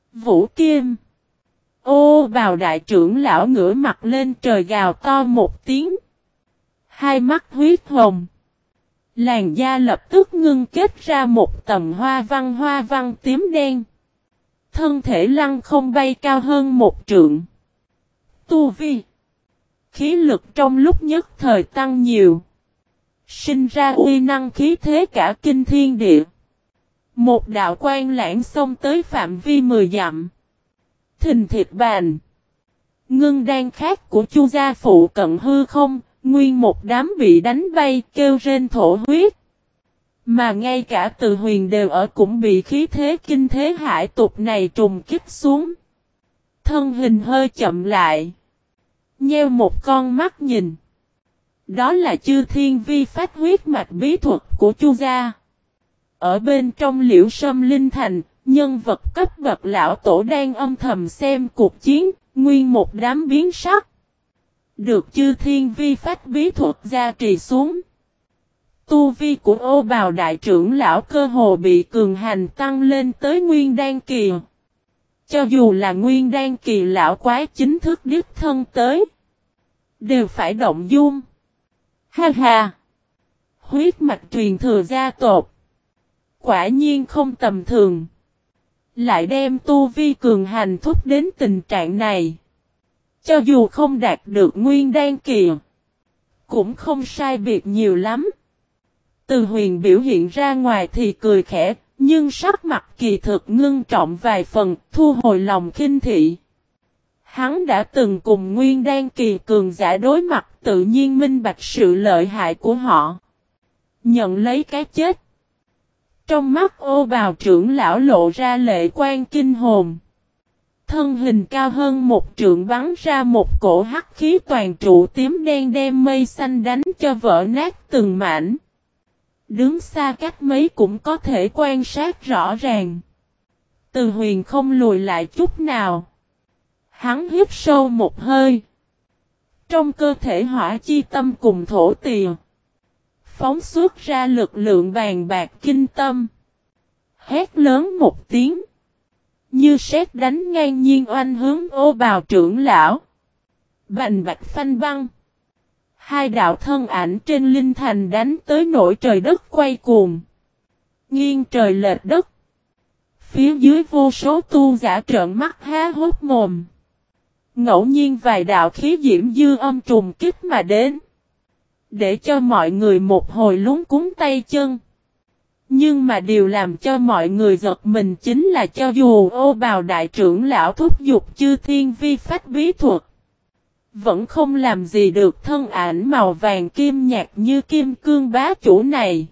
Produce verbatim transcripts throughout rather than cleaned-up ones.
Vũ Kim. Ô Bào đại trưởng lão ngửa mặt lên trời gào to một tiếng. Hai mắt huyết hồng. Làn da lập tức ngưng kết ra một tầng hoa văn hoa văn tím đen. Thân thể lăng không bay cao hơn một trượng. Tu vi. Khí lực trong lúc nhất thời tăng nhiều. Sinh ra uy năng khí thế cả kinh thiên địa. Một đạo quang lãng xông tới phạm vi mười dặm. Thình thịt bàn. Ngưng đan khác của Chu gia phụ cận hư không, nguyên một đám bị đánh bay kêu rên thổ huyết. Mà ngay cả Từ Huyền đều ở cũng bị khí thế kinh thế hải tục này trùng kích xuống. Thân hình hơi chậm lại. Nheo một con mắt nhìn. Đó là Chư Thiên Vi Phách huyết mạch bí thuật của Chu gia. Ở bên trong Liễu Sâm Linh Thành, nhân vật cấp bậc lão tổ đang âm thầm xem cuộc chiến, nguyên một đám biến sắc. Được Chư Thiên Vi Phách bí thuật gia trì xuống. Tu vi của Ô Bào đại trưởng lão cơ hồ bị cường hành tăng lên tới nguyên đan kỳ. Cho dù là nguyên đan kỳ lão quái chính thức đích thân tới, đều phải động dung. Ha ha! Huyết mạch truyền thừa gia tộc. Quả nhiên không tầm thường. Lại đem tu vi cường hành thúc đến tình trạng này. Cho dù không đạt được nguyên đan kỳ, cũng không sai biệt nhiều lắm. Từ Huyền biểu hiện ra ngoài thì cười khẽ, nhưng sắc mặt kỳ thực ngưng trọng vài phần, thu hồi lòng khinh thị. Hắn đã từng cùng nguyên đan kỳ cường giả đối mặt, tự nhiên minh bạch sự lợi hại của họ. Nhận lấy cái chết. Trong mắt Ô Bào trưởng lão lộ ra lệ quan kinh hồn. Thân hình cao hơn một trượng bắn ra một cổ hắc khí toàn trụ tím đen đem mây xanh đánh cho vỡ nát từng mảnh. Đứng xa cách mấy cũng có thể quan sát rõ ràng. Từ Huyền không lùi lại chút nào. Hắn hít sâu một hơi. Trong cơ thể hỏa chi tâm cùng thổ tỳ, phóng xuất ra lực lượng bàn bạc kinh tâm. Hét lớn một tiếng. Như sét đánh ngang nhiên oanh hướng Ô Bào trưởng lão. Bành bạch phanh băng. Hai đạo thân ảnh trên linh thành đánh tới nỗi trời đất quay cuồng. Nghiêng trời lệch đất. Phía dưới vô số tu giả trợn mắt há hốt mồm. Ngẫu nhiên vài đạo khí diễm dư âm trùng kích mà đến. Để cho mọi người một hồi lúng cuống tay chân. Nhưng mà điều làm cho mọi người giật mình chính là cho dù Ô Bào đại trưởng lão thúc giục Chư Thiên Vi Phách bí thuật, vẫn không làm gì được thân ảnh màu vàng kim nhạt như kim cương bá chủ này.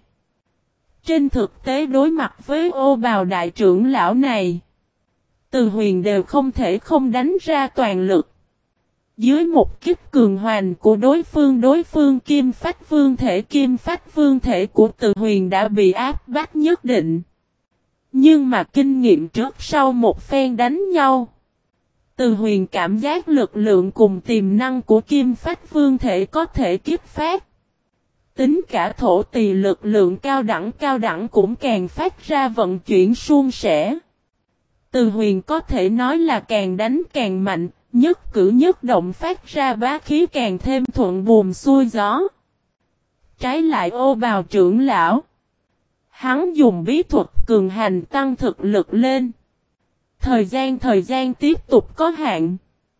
Trên thực tế đối mặt với Ô Bào đại trưởng lão này, Từ Huyền đều không thể không đánh ra toàn lực. Dưới một kích cường hoành của đối phương đối phương kim phách vương thể kim phách vương thể của Từ Huyền đã bị áp bách nhất định. Nhưng mà kinh nghiệm trước sau một phen đánh nhau, Từ Huyền cảm giác lực lượng cùng tiềm năng của kim phách vương thể có thể kích phát. Tính cả thổ tỳ lực lượng cao đẳng cao đẳng cũng càng phát ra vận chuyển suôn sẻ. Từ Huyền có thể nói là càng đánh càng mạnh, nhất cử nhất động phát ra bá khí càng thêm thuận buồm xuôi gió. Trái lại Ô Bào trưởng lão, hắn dùng bí thuật cường hành tăng thực lực lên. Thời gian thời gian tiếp tục có hạn.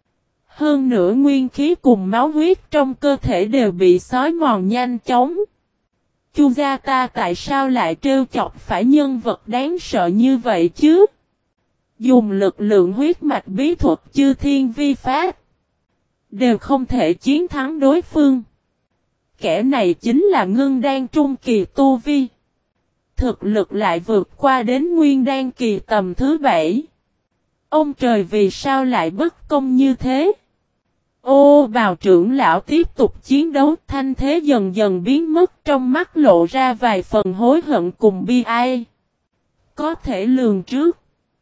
Hơn nữa nguyên khí cùng máu huyết trong cơ thể đều bị xói mòn nhanh chóng. Chu gia ta tại sao lại trêu chọc phải nhân vật đáng sợ như vậy chứ? Dùng lực lượng huyết mạch bí thuật Chư Thiên Vi Phách, đều không thể chiến thắng đối phương. Kẻ này chính là ngưng đan trung kỳ tu vi. Thực lực lại vượt qua đến nguyên đan kỳ tầm thứ bảy. Ông trời vì sao lại bất công như thế? Ô Bào trưởng lão tiếp tục chiến đấu, thanh thế dần dần biến mất, trong mắt lộ ra vài phần hối hận cùng bi ai. Có thể lường trước.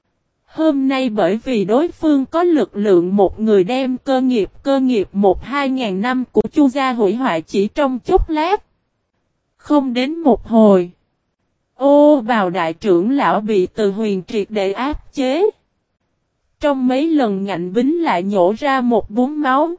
Hôm nay bởi vì đối phương có lực lượng một người đem cơ nghiệp cơ nghiệp một hai ngàn năm của Chu gia hủy hoại chỉ trong chốc lát. Không đến một hồi, Ô Bào đại trưởng lão bị Từ Huyền triệt để áp chế. Trong mấy lần ngạnh bính lại nhổ ra một búng máu.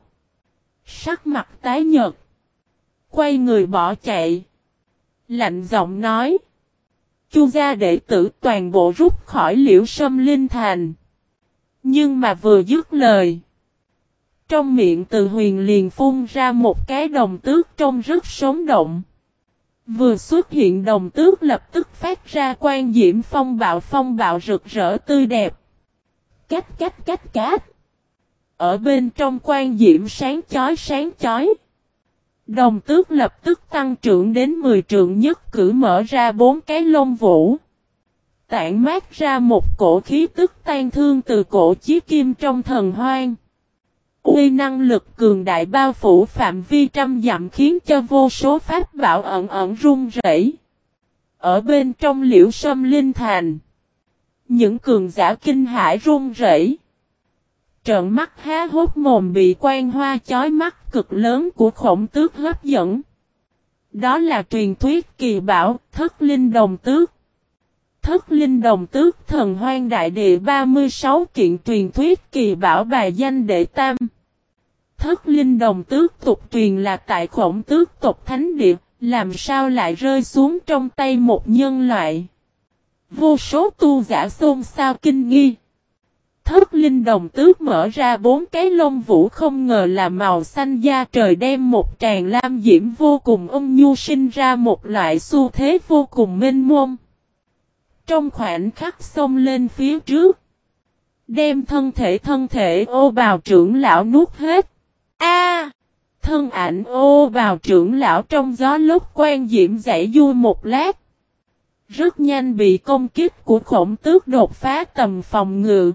Sắc mặt tái nhợt. Quay người bỏ chạy. Lạnh giọng nói. Chu gia đệ tử toàn bộ rút khỏi Liễu Sâm Linh Thành. Nhưng mà vừa dứt lời. Trong miệng Từ Huyền liền phun ra một cái đồng tước trông rất sống động. Vừa xuất hiện đồng tước lập tức phát ra quang diễm phong bạo phong bạo rực rỡ tươi đẹp. Cách cách cách cách. Ở bên trong quang diễm sáng chói sáng chói. Đồng tước lập tức tăng trưởng đến mười trượng, nhất cử mở ra bốn cái lông vũ. Tản mát ra một cổ khí tức tan thương từ cổ chí kim trong thần hoang. Uy năng lực cường đại bao phủ phạm vi trăm dặm khiến cho vô số pháp bảo ẩn ẩn run rẩy. Ở bên trong Liễu Sâm Linh Thành, những cường giả kinh hãi run rẩy. Trợn mắt há hốt mồm bị quang hoa chói mắt cực lớn của Khổng Tước hấp dẫn. Đó là truyền thuyết kỳ bảo Thất Linh Đồng Tước. Thất Linh Đồng Tước thần hoang đại địa ba mươi sáu kiện truyền thuyết kỳ bảo bài danh đệ tam. Thất Linh Đồng Tước tục truyền là tại Khổng Tước tộc thánh địa, làm sao lại rơi xuống trong tay một nhân loại. Vô số tu giả xôn xao kinh nghi. Thất Linh Đồng Tước mở ra bốn cái lông vũ không ngờ là màu xanh da trời, đem một tràng lam diễm vô cùng ôn nhu sinh ra một loại xu thế vô cùng mênh mông. Trong khoảnh khắc xông lên phía trước, đem thân thể thân thể ô bào trưởng lão nuốt hết. A! Thân ảnh ô bào trưởng lão trong gió lốc quang diễm dãy vui một lát. Rất nhanh bị công kích của Khổng Tước đột phá tầm phòng ngự.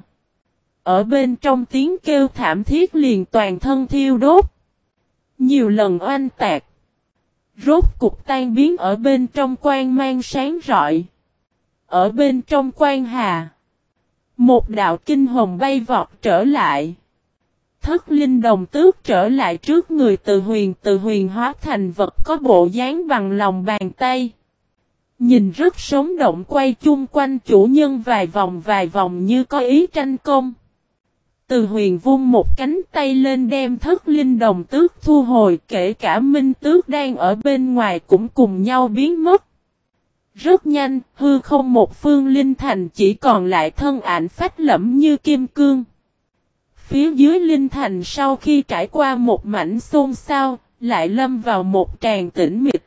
Ở bên trong tiếng kêu thảm thiết liền toàn thân thiêu đốt. Nhiều lần oanh tạc. Rốt cục tan biến ở bên trong quang mang sáng rọi. Ở bên trong quang hà, một đạo kinh hồng bay vọt trở lại. Thất Linh Đồng Tước trở lại trước người Từ Huyền. Từ Huyền hóa thành vật có bộ dáng bằng lòng bàn tay. Nhìn rất sống động, quay chung quanh chủ nhân vài vòng vài vòng như có ý tranh công. Từ Huyền vung một cánh tay lên đem Thất Linh Đồng Tước thu hồi, kể cả Minh Tước đang ở bên ngoài cũng cùng nhau biến mất. Rất nhanh, hư không một phương linh thành chỉ còn lại thân ảnh phách lẫm như kim cương. Phía dưới linh thành sau khi trải qua một mảnh xôn xao, lại lâm vào một tràng tĩnh mịch.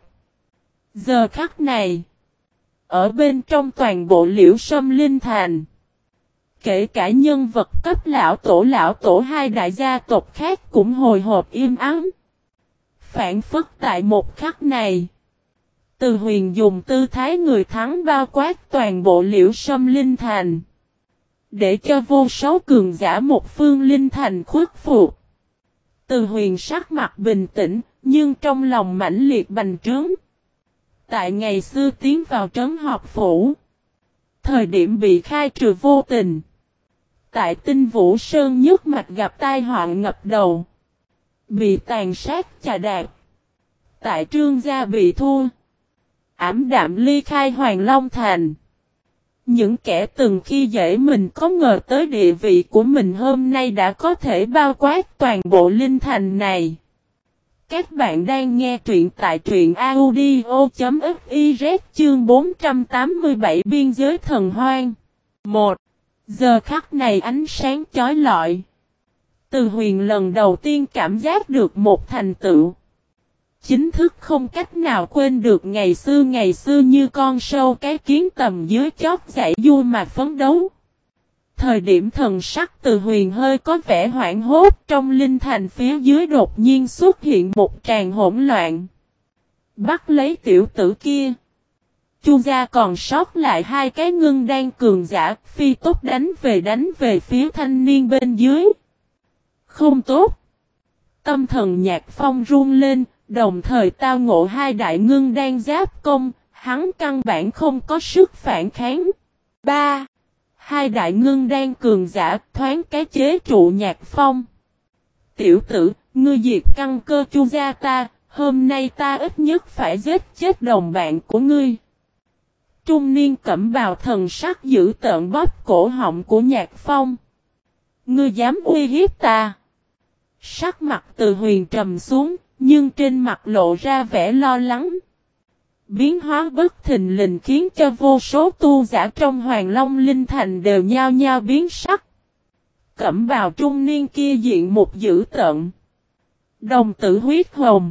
Giờ khắc này, ở bên trong toàn bộ Liễu Sâm Linh Thành, kể cả nhân vật cấp lão tổ lão tổ hai đại gia tộc khác cũng hồi hộp im ắng. Phản phất tại một khắc này, Từ Huyền dùng tư thái người thắng bao quát toàn bộ Liễu Sâm Linh Thành, để cho vô số cường giả một phương Linh Thành khuất phục. Từ Huyền sắc mặt bình tĩnh, nhưng trong lòng mãnh liệt bành trướng. Tại ngày xưa tiến vào trấn Học Phủ, thời điểm bị khai trừ vô tình, tại Tinh Vũ Sơn nhất mạch gặp tai họa ngập đầu, bị tàn sát chà đạp, tại Trương gia bị thua, ảm đạm ly khai Hoàng Long Thành. Những kẻ từng khi dễ mình có ngờ tới địa vị của mình hôm nay đã có thể bao quát toàn bộ Linh Thành này. Các bạn đang nghe truyện tại truyện audio.fiz chương bốn trăm tám mươi bảy biên giới thần hoang. một. Giờ khắc này ánh sáng chói lọi. Từ Huyền lần đầu tiên cảm giác được một thành tựu. Chính thức không cách nào quên được ngày xưa ngày xưa như con sâu cái kiến tầm dưới chót dãy vui mà phấn đấu. Thời điểm thần sắc Từ Huyền hơi có vẻ hoảng hốt, trong linh thành phía dưới đột nhiên xuất hiện một tràng hỗn loạn. Bắt lấy tiểu tử kia. Chu gia còn sót lại hai cái ngưng đan cường giả, phi tốt đánh về đánh về phía thanh niên bên dưới. Không tốt. Tâm thần Nhạc Phong run lên, đồng thời tao ngộ hai đại ngưng đan giáp công, hắn căn bản không có sức phản kháng. ba. Hai đại ngưng đan cường giả thoáng cái chế trụ Nhạc Phong. Tiểu tử, ngươi diệt căn cơ Chu gia ta, hôm nay ta ít nhất phải giết chết đồng bạn của ngươi. Trung niên cẩm bào thần sắc giữ tợn bóp cổ họng của Nhạc Phong. Ngươi dám uy hiếp ta? Sắc mặt Từ Huyền trầm xuống, nhưng trên mặt lộ ra vẻ lo lắng. Biến hóa bất thình lình khiến cho vô số tu giả trong Hoàng Long Linh Thành đều nhao nhao biến sắc. Cẩm bào trung niên kia diện một dữ tợn. Đồng tử huyết hồng.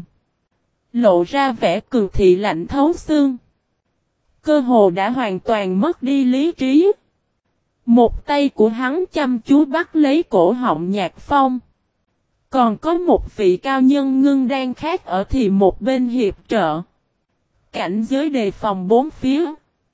Lộ ra vẻ cường thị lạnh thấu xương. Cơ hồ đã hoàn toàn mất đi lý trí. Một tay của hắn chăm chú bắt lấy cổ họng Nhạc Phong. Còn có một vị cao nhân ngưng đang khác ở thì một bên hiệp trợ. Cảnh giới đề phòng bốn phía.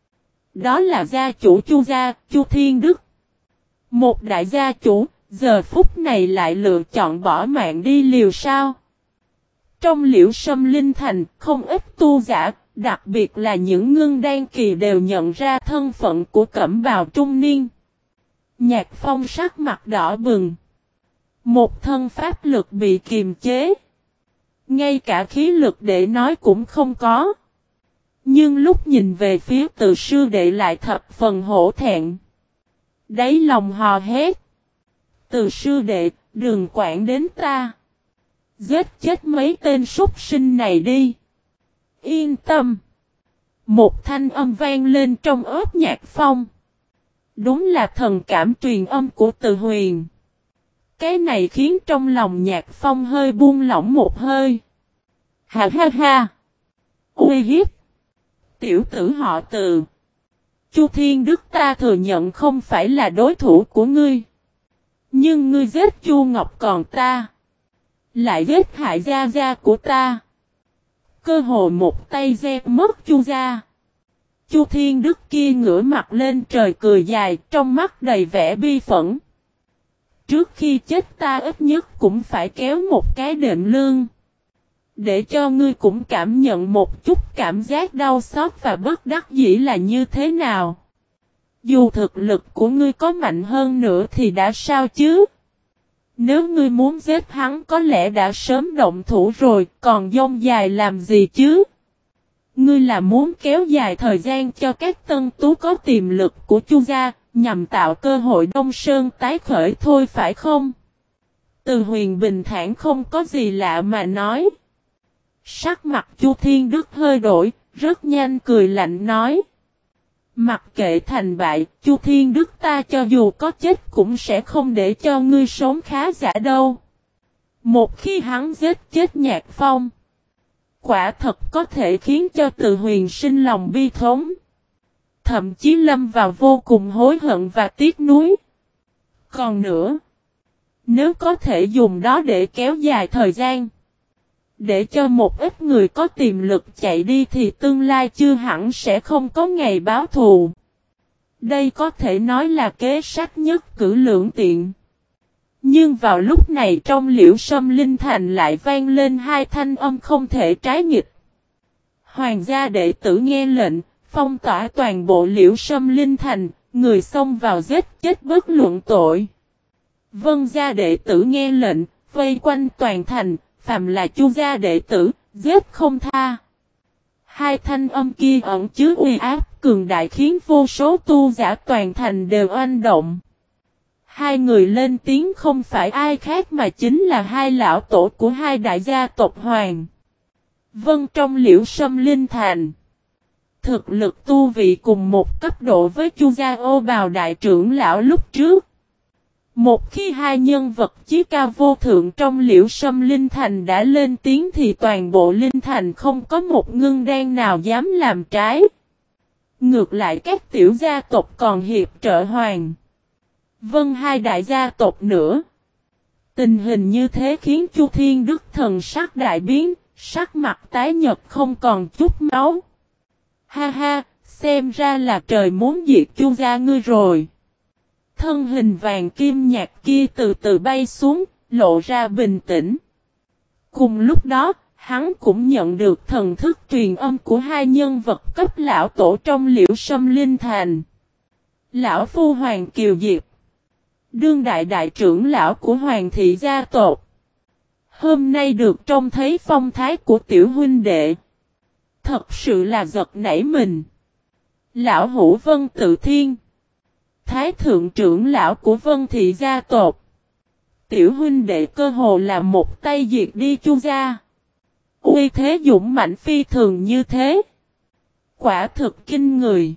Đó là gia chủ Chu gia, Chu Thiên Đức. Một đại gia chủ, giờ phút này lại lựa chọn bỏ mạng đi liều sao. Trong Liễu Sâm Linh Thành, không ít tu giả, đặc biệt là những ngưng đan kỳ đều nhận ra thân phận của cẩm bào trung niên. Nhạc Phong sắc mặt đỏ bừng. Một thân pháp lực bị kiềm chế. Ngay cả khí lực để nói cũng không có. Nhưng lúc nhìn về phía Từ sư đệ lại thập phần hổ thẹn. Đáy lòng hò hét. Từ sư đệ, đừng quản đến ta. Giết chết mấy tên súc sinh này đi. Yên tâm. Một thanh âm vang lên trong ớt Nhạc Phong. Đúng là thần cảm truyền âm của Từ Huyền. Cái này khiến trong lòng Nhạc Phong hơi buông lỏng một hơi. Ha ha ha. Uy hiếp. Tiểu tử họ Từ. Chu Thiên Đức ta thừa nhận không phải là đối thủ của ngươi. Nhưng ngươi giết Chu Ngọc còn ta. Lại giết hại gia gia của ta. Cơ hồ một tay dẹp mất Chu gia. Chu Thiên Đức kia ngửa mặt lên trời cười dài, trong mắt đầy vẻ bi phẫn. Trước khi chết ta ít nhất cũng phải kéo một cái đệm lương. Để cho ngươi cũng cảm nhận một chút cảm giác đau xót và bất đắc dĩ là như thế nào. Dù thực lực của ngươi có mạnh hơn nữa thì đã sao chứ? Nếu ngươi muốn giết hắn có lẽ đã sớm động thủ rồi, còn dông dài làm gì chứ? Ngươi là muốn kéo dài thời gian cho các tân tú có tiềm lực của Chu gia, nhằm tạo cơ hội Đông Sơn tái khởi thôi phải không? Từ Huyền bình thản không có gì lạ mà nói. Sắc mặt Chu Thiên Đức hơi đổi, rất nhanh cười lạnh nói. Mặc kệ thành bại, Chu Thiên Đức ta cho dù có chết cũng sẽ không để cho ngươi sống khá giả đâu. Một khi hắn giết chết Nhạc Phong, quả thật có thể khiến cho Từ Huyền sinh lòng bi thống. Thậm chí lâm vào vô cùng hối hận và tiếc nuối. Còn nữa, nếu có thể dùng đó để kéo dài thời gian, để cho một ít người có tiềm lực chạy đi thì tương lai chưa hẳn sẽ không có ngày báo thù. Đây có thể nói là kế sách nhất cử lưỡng tiện. Nhưng vào lúc này trong Liễu Sâm Linh Thành lại vang lên hai thanh âm không thể trái nghịch. Hoàng gia đệ tử nghe lệnh, phong tỏa toàn bộ Liễu Sâm Linh Thành, người xông vào giết chết bất luận tội. Vân gia đệ tử nghe lệnh, vây quanh toàn thành, phàm là Chu gia đệ tử, giết không tha. Hai thanh âm kia ẩn chứa uy áp cường đại khiến vô số tu giả toàn thành đều oanh động. Hai người lên tiếng không phải ai khác mà chính là hai lão tổ của hai đại gia tộc Hoàng. Vân trong Liễu Sâm Linh Thành. Thực lực tu vị cùng một cấp độ với Chu gia Ô Bào đại trưởng lão lúc trước. Một khi hai nhân vật chí cao vô thượng trong Liễu Sâm Linh Thành đã lên tiếng thì toàn bộ Linh Thành không có một ngưng đan nào dám làm trái. Ngược lại các tiểu gia tộc còn hiệp trợ Hoàng. Vân hai đại gia tộc nữa. Tình hình như thế khiến Chu Thiên Đức thần sắc đại biến, sắc mặt tái nhợt không còn chút máu. Ha ha, xem ra là trời muốn diệt Chu gia ngươi rồi. Thân hình vàng kim nhạt kia từ từ bay xuống, lộ ra bình tĩnh. Cùng lúc đó, hắn cũng nhận được thần thức truyền âm của hai nhân vật cấp lão tổ trong Liễu Sâm Linh Thành. Lão Phu Hoàng Kiều Diệp, đương đại đại trưởng lão của Hoàng thị gia tộc. Hôm nay được trông thấy phong thái của tiểu huynh đệ. Thật sự là giật nảy mình. Lão Hữu Vân Tự Thiên, Thái thượng trưởng lão của Vân thị gia tộc. tiểu huynh đệ cơ hồ là một tay diệt đi Chu gia. Uy thế dũng mãnh phi thường như thế. Quả thực kinh người.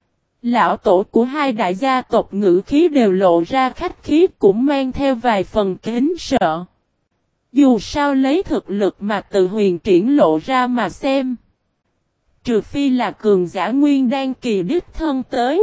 Lão tổ của hai đại gia tộc ngữ khí đều lộ ra khách khí, cũng mang theo vài phần kính sợ. Dù sao lấy thực lực mà Từ Huyền triển lộ ra mà xem. Trừ phi là cường giả nguyên đan kỳ đích thân tới.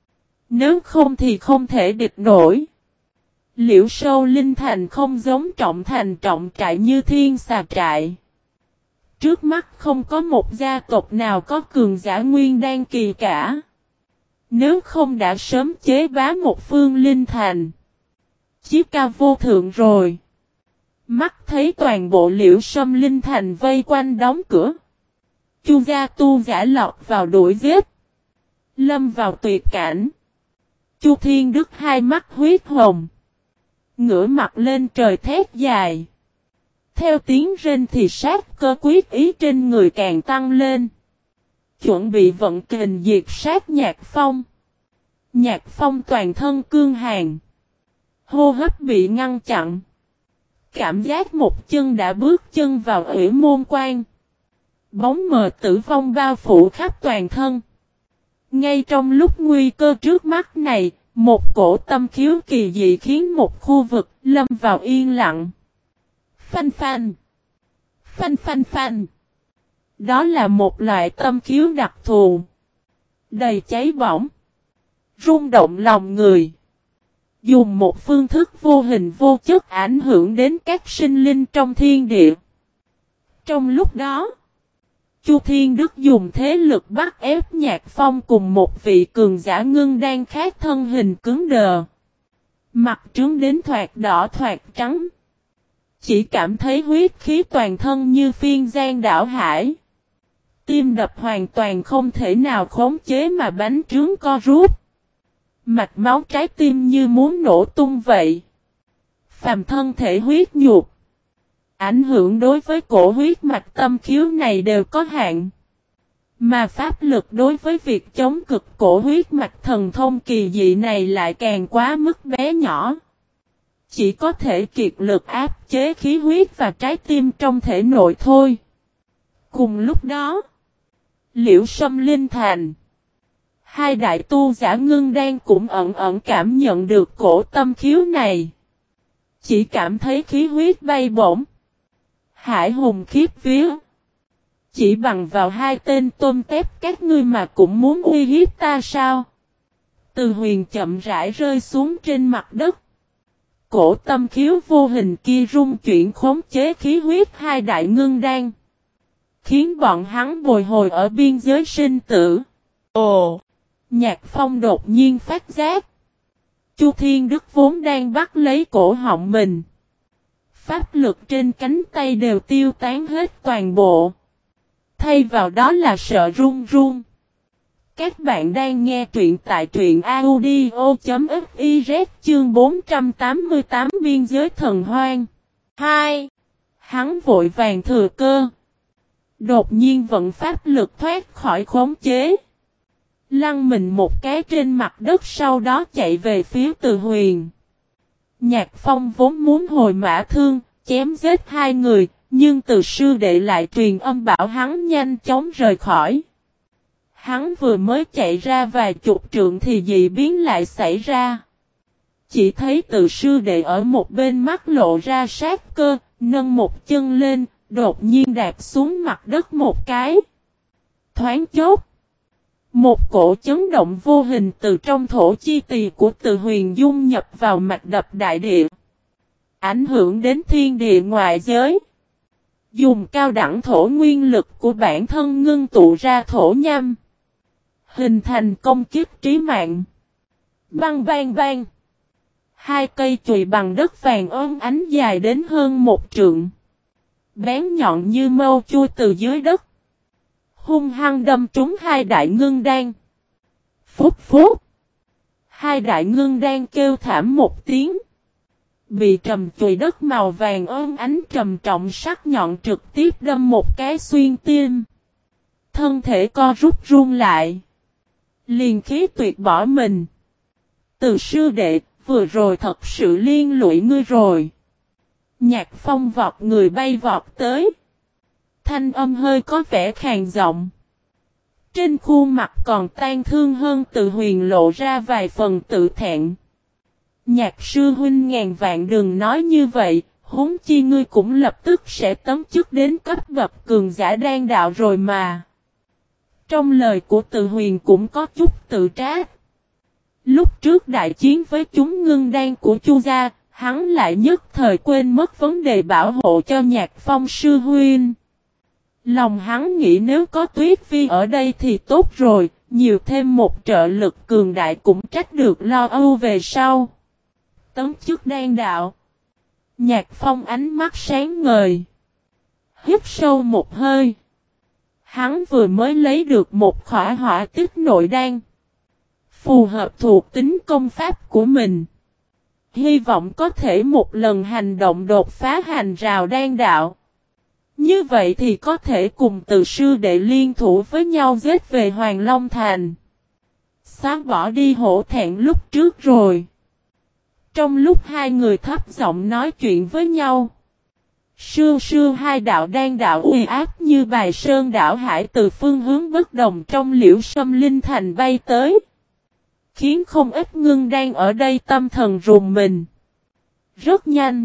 Nếu không thì không thể địch nổi. Liễu Sâu Linh Thành không giống Trọng Thành trọng trại như Thiên Xà Trại. Trước mắt không có một gia tộc nào có cường giả nguyên đan kỳ cả. Nếu không đã sớm chế bá một phương Linh Thành. Chí ca vô thượng rồi. Mắt thấy toàn bộ Liễu Sâm Linh Thành vây quanh đóng cửa. Chu gia tu giả lọt vào đuổi giết. Lâm vào tuyệt cảnh. Chu Thiên Đức hai mắt huyết hồng. Ngửa mặt lên trời thét dài. Theo tiếng rên thì sát cơ quyết ý trên người càng tăng lên. Chuẩn bị vận kình diệt sát Nhạc Phong. Nhạc Phong toàn thân cương hàn. Hô hấp bị ngăn chặn. Cảm giác một chân đã bước chân vào ủy môn quan. Bóng mờ tử vong bao phủ khắp toàn thân. Ngay trong lúc nguy cơ trước mắt này, một cổ tâm khiếu kỳ dị khiến một khu vực lâm vào yên lặng. Phanh phanh. Phanh phanh phanh. Đó là một loại tâm khiếu đặc thù. Đầy cháy bỏng. Rung động lòng người. Dùng một phương thức vô hình vô chất ảnh hưởng đến các sinh linh trong thiên địa. Trong lúc đó, Chu Thiên Đức dùng thế lực bắt ép Nhạc Phong cùng một vị cường giả ngưng đan khác thân hình cứng đờ. Mặt trướng đến thoạt đỏ thoạt trắng. Chỉ cảm thấy huyết khí toàn thân như phiên giang đảo hải. Tim đập hoàn toàn không thể nào khống chế mà bánh trướng co rút. Mạch máu trái tim như muốn nổ tung vậy. Phàm thân thể huyết nhục. Ảnh hưởng đối với cổ huyết mạch tâm khiếu này đều có hạn. Mà pháp lực đối với việc chống cực cổ huyết mạch thần thông kỳ dị này lại càng quá mức bé nhỏ. Chỉ có thể kiệt lực áp chế khí huyết và trái tim trong thể nội thôi. Cùng lúc đó, Liễu Sâm Linh Thành. Hai đại tu giả ngưng đan cũng ẩn ẩn cảm nhận được cổ tâm khiếu này. Chỉ cảm thấy khí huyết bay bổng. Hải hùng khiếp vía. Chỉ bằng vào hai tên tôm tép các ngươi mà cũng muốn uy hiếp ta sao? Từ Huyền chậm rãi rơi xuống trên mặt đất. Cổ tâm khiếu vô hình kia rung chuyển khống chế khí huyết hai đại ngưng đan. Khiến bọn hắn bồi hồi ở biên giới sinh tử. Ồ! Nhạc Phong đột nhiên phát giác. Chu Thiên Đức vốn đang bắt lấy cổ họng mình. Pháp lực trên cánh tay đều tiêu tán hết toàn bộ. Thay vào đó là sợ run run. Các bạn đang nghe truyện tại truyện audio.fiz chương bốn trăm tám mươi tám biên giới thần hoang. hai. Hắn vội vàng thừa cơ. Đột nhiên vận pháp lực thoát khỏi khống chế. Lăn mình một cái trên mặt đất sau đó chạy về phía Từ Huyền. Nhạc Phong vốn muốn hồi mã thương, chém giết hai người, nhưng Từ sư đệ lại truyền âm bảo hắn nhanh chóng rời khỏi. Hắn vừa mới chạy ra vài chục trượng thì dị biến lại xảy ra. Chỉ thấy Từ sư đệ ở một bên mắt lộ ra sát cơ, nâng một chân lên, đột nhiên đạp xuống mặt đất một cái. Thoáng chốc. Một cổ chấn động vô hình từ trong thổ chi tỳ của Từ Huyền dung nhập vào mạch đập đại địa. Ảnh hưởng đến thiên địa ngoại giới. Dùng cao đẳng thổ nguyên lực của bản thân ngưng tụ ra thổ nhâm. Hình thành công kích trí mạng. Bang bang bang. Hai cây chùy bằng đất vàng ốm ánh dài đến hơn một trượng. Bén nhọn như mâu chui từ dưới đất. Hung hăng đâm trúng hai đại ngưng đan. Phúc phúc. Hai đại ngưng đan kêu thảm một tiếng. Bị trầm chùy đất màu vàng ôm ánh trầm trọng sắc nhọn trực tiếp đâm một cái xuyên tim. Thân thể co rút run lại. Liền khí tuyệt bỏ mình. Từ sư đệ, vừa rồi thật sự liên lụy ngươi rồi. Nhạc Phong vọt người bay vọt tới. Thanh âm hơi có vẻ khàn giọng. Trên khuôn mặt còn tang thương hơn Từ Huyền lộ ra vài phần tự thẹn. Nhạc sư huynh ngàn vạn đừng nói như vậy, huống chi ngươi cũng lập tức sẽ tấn chức đến cấp bậc cường giả đan đạo rồi mà. Trong lời của Từ Huyền cũng có chút tự trách. Lúc trước đại chiến với chúng ngưng đan của Chu gia, hắn lại nhất thời quên mất vấn đề bảo hộ cho Nhạc Phong sư huynh. Lòng hắn nghĩ nếu có Tuyết Vi ở đây thì tốt rồi, nhiều thêm một trợ lực cường đại cũng trách được lo âu về sau. Tấn chức đan đạo. Nhạc Phong ánh mắt sáng ngời. Hít sâu một hơi. Hắn vừa mới lấy được một khỏa hỏa tích nội đan. Phù hợp thuộc tính công pháp của mình. Hy vọng có thể một lần hành động đột phá hành rào đan đạo. Như vậy thì có thể cùng Từ sư đệ liên thủ với nhau giết về Hoàng Long Thành. Xóa bỏ đi hổ thẹn lúc trước rồi. Trong lúc hai người thấp giọng nói chuyện với nhau. Sưu sưu hai đạo đan đạo uy áp như bài sơn đảo hải từ phương hướng bất đồng trong Liễu Sâm Linh Thành bay tới. Khiến không ít ngưng đan ở đây tâm thần rùng mình. Rất nhanh.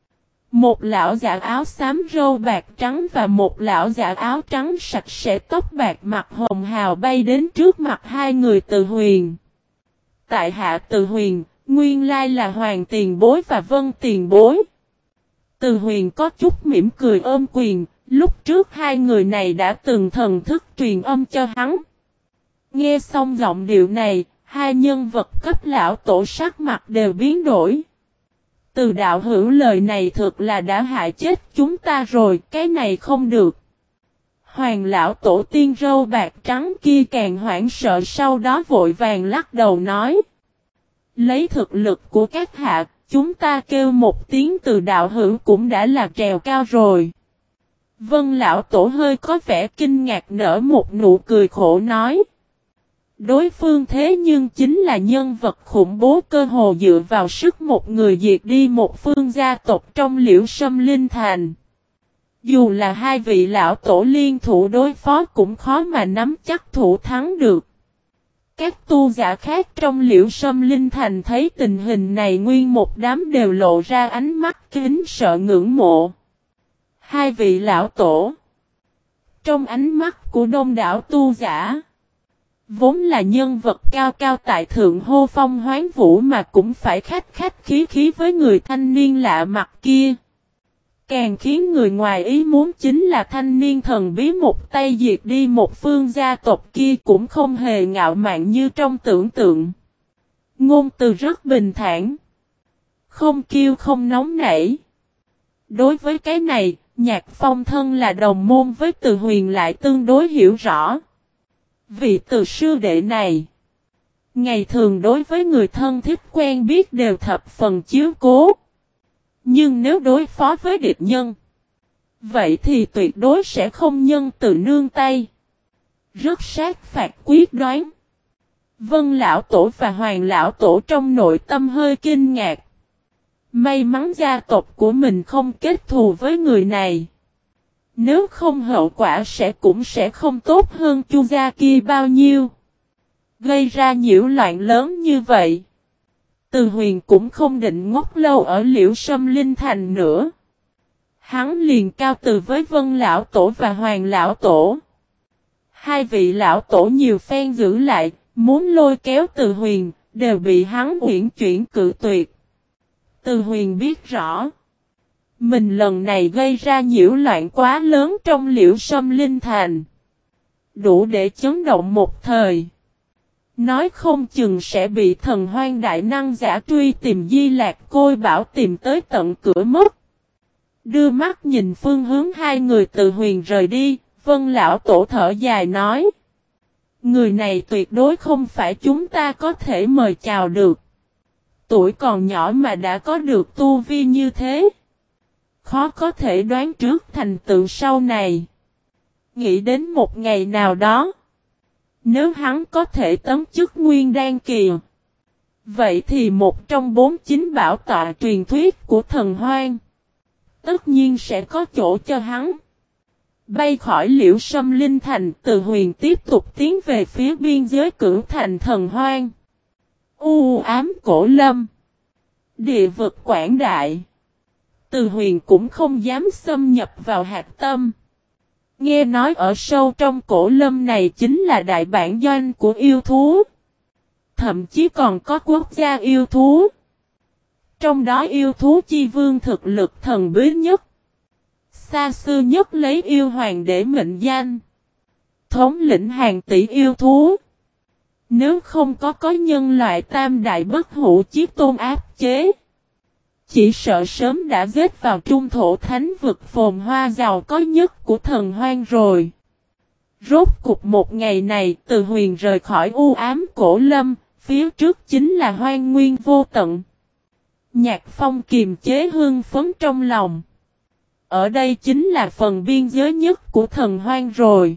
Một lão giả áo xám râu bạc trắng và một lão giả áo trắng sạch sẽ tóc bạc mặt hồng hào bay đến trước mặt hai người Từ Huyền. Tại hạ Từ Huyền, nguyên lai là Hoàng tiền bối và Vân tiền bối. Từ Huyền có chút mỉm cười ôm quyền, lúc trước hai người này đã từng thần thức truyền âm cho hắn. Nghe xong giọng điệu này, hai nhân vật cấp lão tổ sắc mặt đều biến đổi. Từ đạo hữu lời này thực là đã hại chết chúng ta rồi, cái này không được. Hoàng lão tổ tiên râu bạc trắng kia càng hoảng sợ sau đó vội vàng lắc đầu nói. Lấy thực lực của các hạ, chúng ta kêu một tiếng từ đạo hữu cũng đã là trèo cao rồi. Vân lão tổ hơi có vẻ kinh ngạc nở một nụ cười khổ nói. Đối phương thế nhưng chính là nhân vật khủng bố cơ hồ dựa vào sức một người diệt đi một phương gia tộc trong Liễu Sâm Linh Thành. Dù là hai vị lão tổ liên thủ đối phó cũng khó mà nắm chắc thủ thắng được. Các tu giả khác trong Liễu Sâm Linh Thành thấy tình hình này nguyên một đám đều lộ ra ánh mắt kính sợ ngưỡng mộ. Hai vị lão tổ. Trong ánh mắt của đông đảo tu giả. Vốn là nhân vật cao cao tại thượng hô phong hoán vũ mà cũng phải khách khách khí khí với người thanh niên lạ mặt kia. Càng khiến người ngoài ý muốn chính là thanh niên thần bí một tay diệt đi một phương gia tộc kia cũng không hề ngạo mạn như trong tưởng tượng. Ngôn từ rất bình thản. Không kiêu không nóng nảy. Đối với cái này, Nhạc Phong thân là đồng môn với Từ Huyền lại tương đối hiểu rõ. Vị Từ sư đệ này, ngày thường đối với người thân thích quen biết đều thập phần chiếu cố. Nhưng nếu đối phó với địch nhân, vậy thì tuyệt đối sẽ không nhân từ nương tay. Rất sát phạt quyết đoán. Vân lão tổ và Hoàng lão tổ trong nội tâm hơi kinh ngạc. May mắn gia tộc của mình không kết thù với người này. Nếu không hậu quả sẽ cũng sẽ không tốt hơn Chu gia kia bao nhiêu. Gây ra nhiễu loạn lớn như vậy. Từ Huyền cũng không định ngốc lâu ở Liễu Sâm Linh Thành nữa. Hắn liền cao từ với Vân lão tổ và Hoàng lão tổ. Hai vị lão tổ nhiều phen giữ lại, muốn lôi kéo Từ Huyền, đều bị hắn uyển chuyển cự tuyệt. Từ Huyền biết rõ. Mình lần này gây ra nhiễu loạn quá lớn trong Liễu Sâm Linh Thành. Đủ để chấn động một thời. Nói không chừng sẽ bị thần hoang đại năng giả truy tìm Di Lạc Côi Bảo tìm tới tận cửa mất. Đưa mắt nhìn phương hướng hai người Từ Huyền rời đi, Vân lão tổ thở dài nói. Người này tuyệt đối không phải chúng ta có thể mời chào được. Tuổi còn nhỏ mà đã có được tu vi như thế. Khó có thể đoán trước thành tựu sau này. Nghĩ đến một ngày nào đó. Nếu hắn có thể tấn chức nguyên đan kỳ. Vậy thì một trong bốn chính bảo tọa truyền thuyết của thần hoang, tất nhiên sẽ có chỗ cho hắn. Bay khỏi Liễu Sâm Linh Thành, Từ Huyền tiếp tục tiến về phía biên giới Cửu Thành thần hoang. U ám cổ lâm, địa vực quảng đại. Từ Huyền cũng không dám xâm nhập vào hạt tâm. Nghe nói ở sâu trong cổ lâm này chính là đại bản doanh của yêu thú. Thậm chí còn có quốc gia yêu thú. Trong đó yêu thú chi vương thực lực thần bí nhất. Xa xưa nhất lấy yêu hoàng để mệnh danh. Thống lĩnh hàng tỷ yêu thú. Nếu không có có nhân loại tam đại bất hủ chiếc tôn áp chế, chỉ sợ sớm đã giết vào trung thổ thánh vực phồn hoa giàu có nhất của thần hoang rồi. Rốt cục một ngày này, Từ Huyền rời khỏi u ám cổ lâm, phía trước chính là hoang nguyên vô tận. Nhạc Phong kiềm chế hưng phấn trong lòng. Ở đây chính là phần biên giới nhất của thần hoang rồi.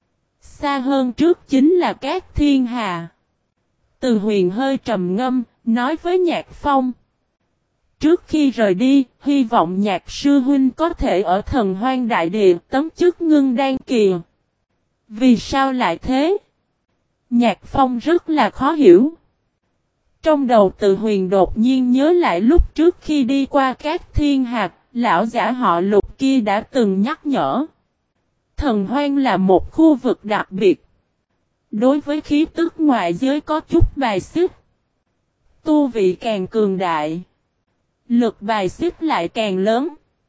Xa hơn trước chính là Cát Thiên Hà. Từ Huyền hơi trầm ngâm, nói với Nhạc Phong. Trước khi rời đi, hy vọng Nhạc sư huynh có thể ở thần hoang đại địa tấn chức ngưng đan kỳ. Vì sao lại thế? Nhạc Phong rất là khó hiểu. Trong đầu Từ Huyền đột nhiên nhớ lại lúc trước khi đi qua Cát Thiên Hà, lão giả họ Lục kia đã từng nhắc nhở. Thần hoang là một khu vực đặc biệt. Đối với khí tức ngoại giới có chút bài xích. Tu vị càng cường đại, lực bài xích lại càng lớn.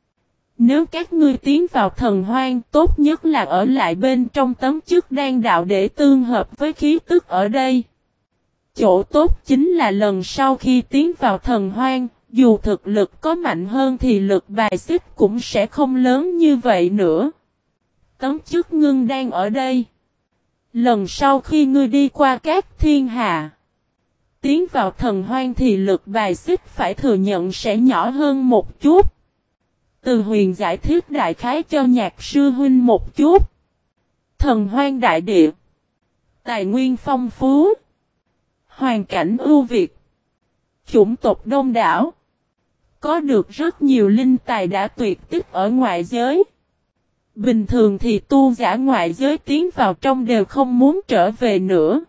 Nếu các ngươi tiến vào thần hoang, tốt nhất là ở lại bên trong tấm chức đan đạo để tương hợp với khí tức ở đây. Chỗ tốt chính là lần sau khi tiến vào thần hoang, dù thực lực có mạnh hơn thì lực bài xích cũng sẽ không lớn như vậy nữa. Tấm chức ngưng đang ở đây. Lần sau khi ngươi đi qua Cát Thiên Hà, tiến vào thần hoang thì lực bài xích phải thừa nhận sẽ nhỏ hơn một chút. Từ Huyền giải thích đại khái cho Nhạc sư huynh một chút. Thần hoang đại địa, tài nguyên phong phú, hoàn cảnh ưu việt, chủng tộc đông đảo, có được rất nhiều linh tài đã tuyệt tích ở ngoại giới. Bình thường thì tu giả ngoại giới tiến vào trong đều không muốn trở về nữa.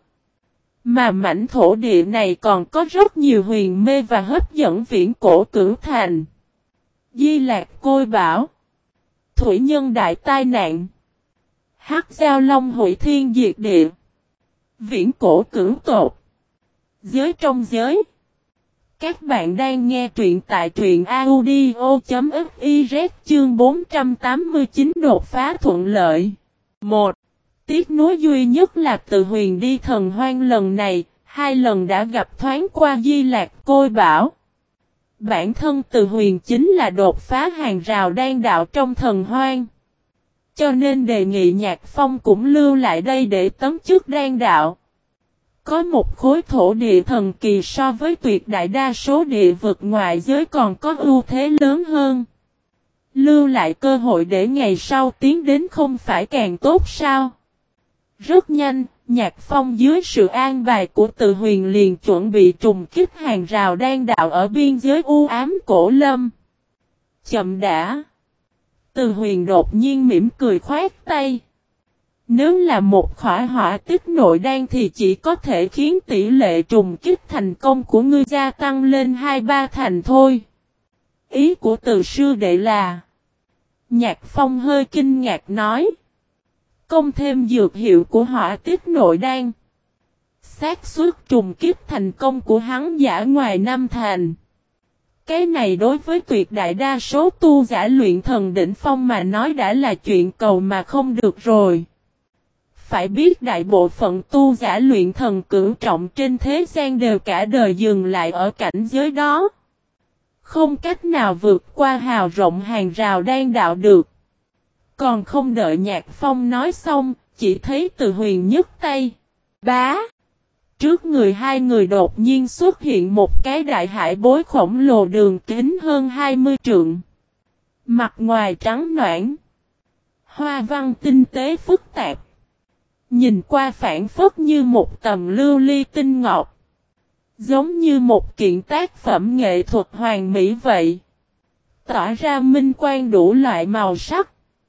Mà mảnh thổ địa này còn có rất nhiều huyền mê và hấp dẫn viễn cổ Cửu Thành, Di Lạc Côi Bảo, Thủy Nhân Đại Tai Nạn, Hắc Giao Long Hủy Thiên Diệt Địa, viễn cổ Cửu Tộc, giới trong giới. Các bạn đang nghe truyện tại truyện audio chấm fiz chương bốn trăm tám mươi chín đột phá thuận lợi. một. Tiếc nuối duy nhất là Từ Huyền đi thần hoang lần này, hai lần đã gặp thoáng qua Di Lạc Côi Bảo. Bản thân Từ Huyền chính là đột phá hàng rào đan đạo trong thần hoang. Cho nên đề nghị Nhạc Phong cũng lưu lại đây để tấn chức đan đạo. Có một khối thổ địa thần kỳ so với tuyệt đại đa số địa vực ngoại giới còn có ưu thế lớn hơn. Lưu lại cơ hội để ngày sau tiến đến không phải càng tốt sao? Rất nhanh, Nhạc Phong dưới sự an bài của Từ Huyền liền chuẩn bị trùng kích hàng rào đan đạo ở biên giới u ám cổ lâm. Chậm đã. Từ Huyền đột nhiên mỉm cười khoát tay. Nếu là một khỏa hỏa tích nội đan thì chỉ có thể khiến tỷ lệ trùng kích thành công của ngươi gia tăng lên hai ba thành thôi. Ý của Từ sư đệ là... Nhạc Phong hơi kinh ngạc nói. Công thêm dược hiệu của hỏa tích nội đan, xác suất trùng kích thành công của hắn giả ngoài năm thành. Cái này đối với tuyệt đại đa số tu giả luyện thần đỉnh phong mà nói đã là chuyện cầu mà không được rồi. Phải biết đại bộ phận tu giả luyện thần cửu trọng trên thế gian đều cả đời dừng lại ở cảnh giới đó. Không cách nào vượt qua hào rộng hàng rào đan đạo được. Còn không đợi Nhạc Phong nói xong, chỉ thấy Từ Huyền nhấc tay. Bá! Trước người hai người đột nhiên xuất hiện một cái đại hải bối khổng lồ đường kính hơn hai mươi trượng. Mặt ngoài trắng noãn. Hoa văn tinh tế phức tạp. Nhìn qua phản phất như một tầm lưu ly tinh ngọc. Giống như một kiện tác phẩm nghệ thuật hoàn mỹ vậy. Tỏa ra minh quang đủ loại màu sắc.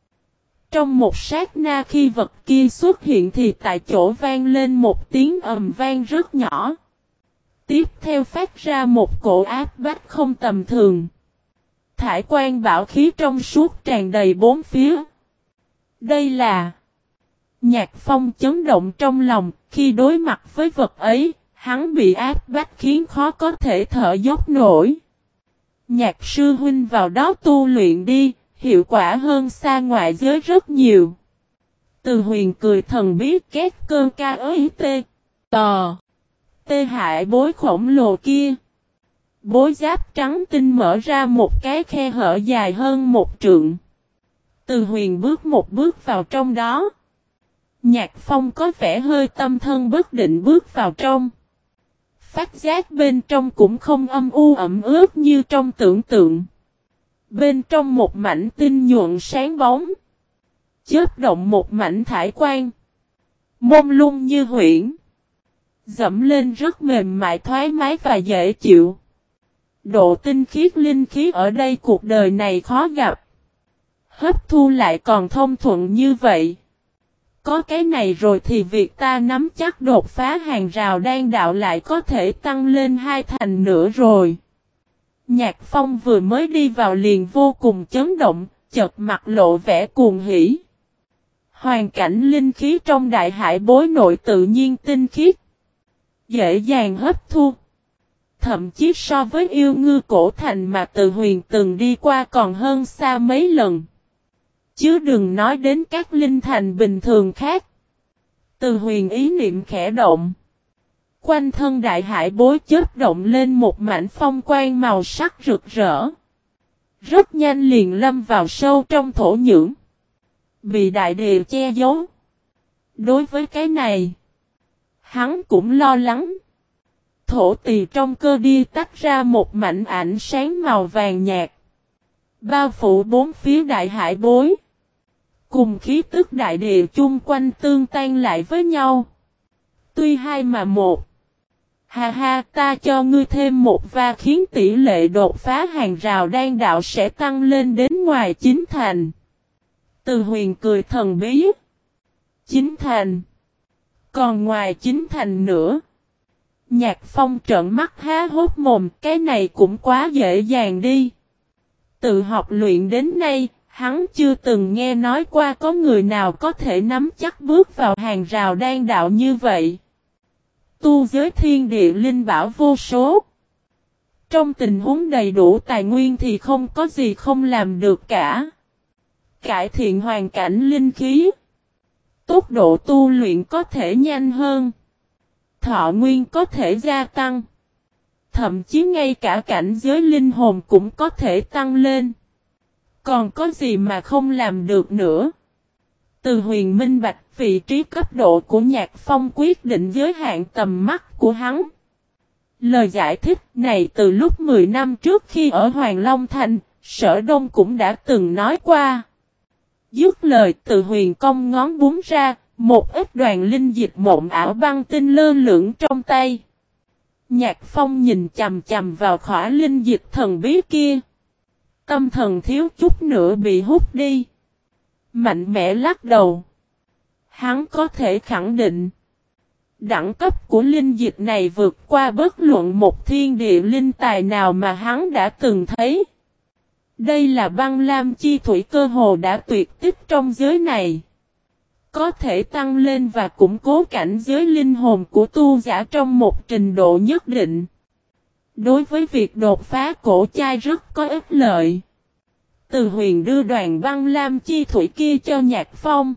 Trong một sát na khi vật kia xuất hiện thì tại chỗ vang lên một tiếng ầm vang rất nhỏ. Tiếp theo phát ra một cổ áp bách không tầm thường. Thải quang bảo khí trong suốt tràn đầy bốn phía. Đây là... Nhạc Phong chấn động trong lòng, khi đối mặt với vật ấy, hắn bị áp bách khiến khó có thể thở dốc nổi. Nhạc sư huynh vào đó tu luyện đi, hiệu quả hơn xa ngoại giới rất nhiều. Từ Huyền cười thần biết két cơn ca ới tê. Tò. Tê hại bối khổng lồ kia. Bối giáp trắng tinh mở ra một cái khe hở dài hơn một trượng. Từ Huyền bước một bước vào trong đó. Nhạc Phong có vẻ hơi tâm thân bất định bước vào trong. Phát giác bên trong cũng không âm u ẩm ướt như trong tưởng tượng. Bên trong một mảnh tinh nhuận sáng bóng. Chớp động một mảnh thải quang. Mông lung như huyễn. Dẫm lên rất mềm mại thoải mái và dễ chịu. Độ tinh khiết linh khí ở đây cuộc đời này khó gặp. Hấp thu lại còn thông thuận như vậy. Có cái này rồi thì việc ta nắm chắc đột phá hàng rào đan đạo lại có thể tăng lên hai thành nữa rồi. Nhạc Phong vừa mới đi vào liền vô cùng chấn động, chợt mặt lộ vẻ cuồng hỉ. Hoàn cảnh linh khí trong đại hải bối nội tự nhiên tinh khiết. Dễ dàng hấp thu. Thậm chí so với yêu ngư cổ thành mà Từ Huyền từng đi qua còn hơn xa mấy lần. Chứ đừng nói đến các linh thành bình thường khác. Từ Huyền ý niệm khẽ động. Quanh thân đại hải bối chớp động lên một mảnh phong quang màu sắc rực rỡ. Rất nhanh liền lâm vào sâu trong thổ nhưỡng. Bị đại địa che giấu. Đối với cái này, hắn cũng lo lắng. Thổ tỳ trong cơ đi tách ra một mảnh ảnh sáng màu vàng nhạt. Bao phủ bốn phía đại hải bối. Cùng khí tức đại địa chung quanh tương tan lại với nhau. Tuy hai mà một. Ha ha, ta cho ngươi thêm một va khiến tỷ lệ đột phá hàng rào đan đạo sẽ tăng lên đến ngoài chín thành. Từ Huyền cười thần bí. Chín thành. Còn ngoài chín thành nữa. Nhạc Phong trợn mắt há hốt mồm, cái này cũng quá dễ dàng đi. Tự học luyện đến nay, hắn chưa từng nghe nói qua có người nào có thể nắm chắc bước vào hàng rào đan đạo như vậy. Tu giới thiên địa linh bảo vô số. Trong tình huống đầy đủ tài nguyên thì không có gì không làm được cả. Cải thiện hoàn cảnh linh khí. Tốc độ tu luyện có thể nhanh hơn. Thọ nguyên có thể gia tăng. Thậm chí ngay cả cảnh giới linh hồn cũng có thể tăng lên. Còn có gì mà không làm được nữa. Từ Huyền minh bạch vị trí cấp độ của Nhạc Phong quyết định giới hạn tầm mắt của hắn. Lời giải thích này từ lúc mười năm trước khi ở Hoàng Long Thành, Sở Đông cũng đã từng nói qua. Dứt lời Từ Huyền cong ngón búng ra, một ít đoàn linh dịch mộng ảo băng tinh lơ lửng trong tay. Nhạc Phong nhìn chầm chầm vào khỏa linh dịch thần bí kia. Tâm thần thiếu chút nữa bị hút đi. Mạnh mẽ lắc đầu. Hắn có thể khẳng định. Đẳng cấp của linh dịch này vượt qua bất luận một thiên địa linh tài nào mà hắn đã từng thấy. Đây là băng lam chi thủy cơ hồ đã tuyệt tích trong giới này. Có thể tăng lên và củng cố cảnh giới linh hồn của tu giả trong một trình độ nhất định. Đối với việc đột phá cổ chai rất có ích lợi. Từ Huyền đưa đoàn băng lam chi thủy kia cho Nhạc Phong.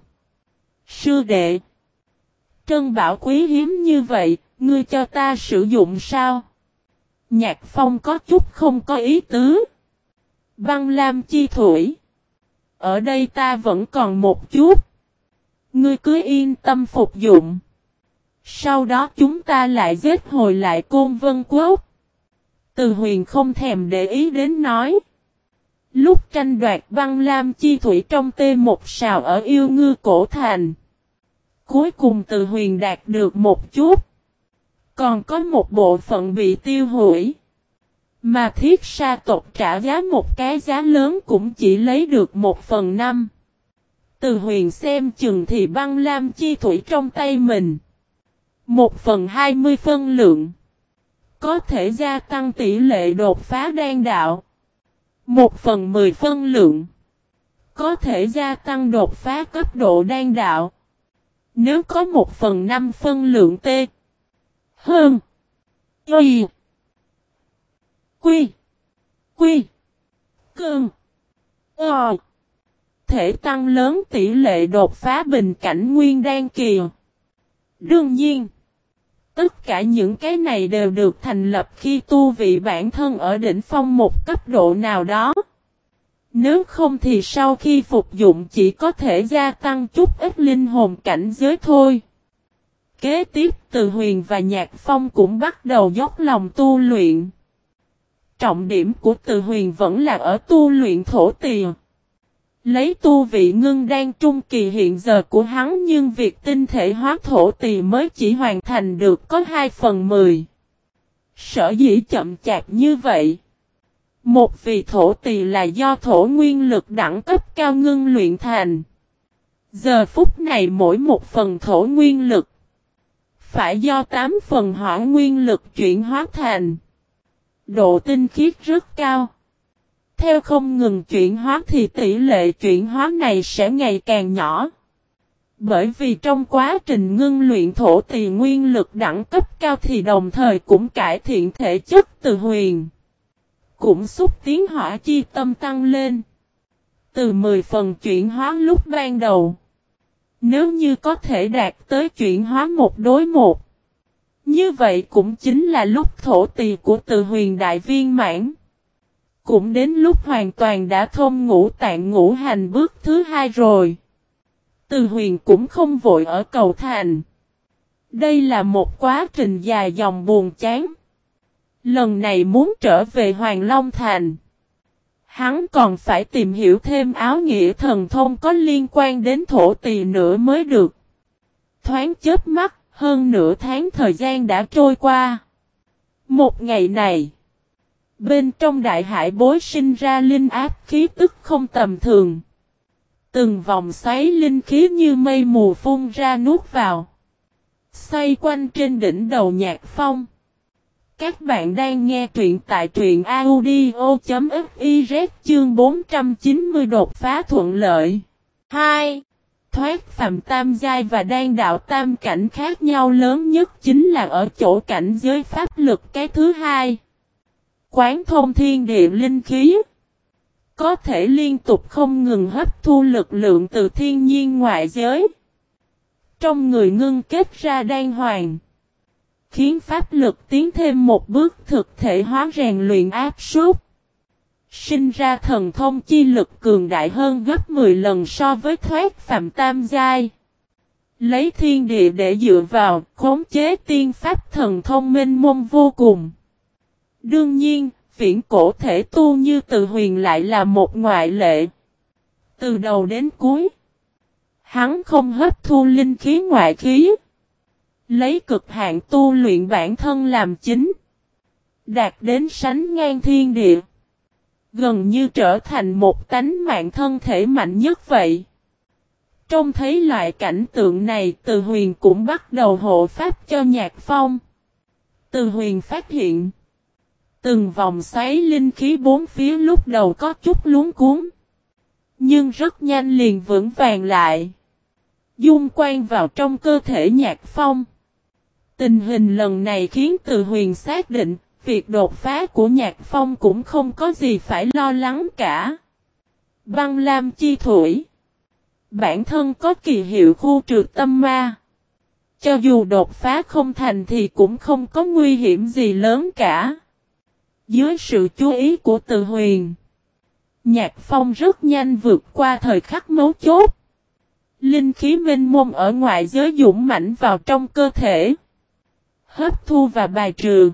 Sư đệ. Trân bảo quý hiếm như vậy, ngươi cho ta sử dụng sao? Nhạc Phong có chút không có ý tứ. Băng lam chi thủy. Ở đây ta vẫn còn một chút. Ngươi cứ yên tâm phục dụng. Sau đó chúng ta lại giết hồi lại Côn Vân Quốc. Từ Huyền không thèm để ý đến nói. Lúc tranh đoạt băng lam chi thủy trong tê một sào ở yêu ngư cổ thành. Cuối cùng Từ Huyền đạt được một chút. Còn có một bộ phận bị tiêu hủy. Mà thiết sa tộc trả giá một cái giá lớn cũng chỉ lấy được một phần năm. Từ Huyền xem chừng thì băng lam chi thủy trong tay mình. Một phần hai mươi phân lượng. Có thể gia tăng tỷ lệ đột phá đan đạo. Một phần mười phân lượng. Có thể gia tăng đột phá cấp độ đan đạo. Nếu có một phần năm phân lượng T. Hơn. Y. Quy. Quy. Cơn. Ờ. Thể tăng lớn tỷ lệ đột phá bình cảnh nguyên đan kỳ. Đương nhiên. Tất cả những cái này đều được thành lập khi tu vị bản thân ở đỉnh phong một cấp độ nào đó. Nếu không thì sau khi phục dụng chỉ có thể gia tăng chút ít linh hồn cảnh giới thôi. Kế tiếp Từ Huyền và Nhạc Phong cũng bắt đầu dốc lòng tu luyện. Trọng điểm của Từ Huyền vẫn là ở tu luyện thổ tỳ. Lấy tu vị ngưng đan trung kỳ hiện giờ của hắn nhưng việc tinh thể hóa thổ tỳ mới chỉ hoàn thành được có hai phần mười. Sở dĩ chậm chạp như vậy. Một vì thổ tỳ là do thổ nguyên lực đẳng cấp cao ngưng luyện thành. Giờ phút này mỗi một phần thổ nguyên lực phải do tám phần hỏa nguyên lực chuyển hóa thành. Độ tinh khiết rất cao. Theo không ngừng chuyển hóa thì tỷ lệ chuyển hóa này sẽ ngày càng nhỏ. Bởi vì trong quá trình ngưng luyện thổ tỳ nguyên lực đẳng cấp cao thì đồng thời cũng cải thiện thể chất Từ Huyền. Cũng xúc tiến hỏa chi tâm tăng lên. Từ mười phần chuyển hóa lúc ban đầu. Nếu như có thể đạt tới chuyển hóa một đối một. Như vậy cũng chính là lúc thổ tỳ của Từ Huyền đại viên mãn. Cũng đến lúc hoàn toàn đã thông ngũ tạng ngũ hành bước thứ hai rồi. Từ Huyền cũng không vội ở cầu thành. Đây là một quá trình dài dòng buồn chán. Lần này muốn trở về Hoàng Long Thành. Hắn còn phải tìm hiểu thêm áo nghĩa thần thông có liên quan đến thổ tỳ nữa mới được. Thoáng chớp mắt, hơn nửa tháng thời gian đã trôi qua. Một ngày này, bên trong đại hải bối sinh ra linh áp khí tức không tầm thường. Từng vòng xoáy linh khí như mây mù phun ra nuốt vào. Xoay quanh trên đỉnh đầu Nhạc Phong. Các bạn đang nghe truyện tại truyện audio.fiz chương bốn trăm chín mươi đột phá thuận lợi. hai. Thoát phàm tam giai và đan đạo tam cảnh khác nhau lớn nhất chính là ở chỗ cảnh giới pháp lực cái thứ hai. Quán thông thiên địa linh khí. Có thể liên tục không ngừng hấp thu lực lượng từ thiên nhiên ngoại giới. Trong người ngưng kết ra đan hoàng. Khiến pháp lực tiến thêm một bước thực thể hóa rèn luyện áp suất. Sinh ra thần thông chi lực cường đại hơn gấp mười lần so với thoát phàm tam giai. Lấy thiên địa để dựa vào, khống chế tiên pháp thần thông mênh mông vô cùng. Đương nhiên, viễn cổ thể tu như Từ Huyền lại là một ngoại lệ. Từ đầu đến cuối, hắn không hấp thu linh khí ngoại khí. Lấy cực hạn tu luyện bản thân làm chính. Đạt đến sánh ngang thiên địa. Gần như trở thành một tánh mạng thân thể mạnh nhất vậy. Trông thấy loại cảnh tượng này, Từ Huyền cũng bắt đầu hộ pháp cho Nhạc Phong. Từ Huyền phát hiện. Từng vòng xoáy linh khí bốn phía lúc đầu có chút luống cuốn. Nhưng rất nhanh liền vững vàng lại. Dung quan vào trong cơ thể Nhạc Phong. Tình hình lần này khiến Từ Huyền xác định, việc đột phá của Nhạc Phong cũng không có gì phải lo lắng cả. Băng lam chi thủy. Bản thân có kỳ hiệu khu trừ tâm ma. Cho dù đột phá không thành thì cũng không có nguy hiểm gì lớn cả. Dưới sự chú ý của Từ Huyền, Nhạc Phong rất nhanh vượt qua thời khắc mấu chốt. Linh khí mênh mông ở ngoại giới dũng mãnh vào trong cơ thể. Hấp thu và bài trừ.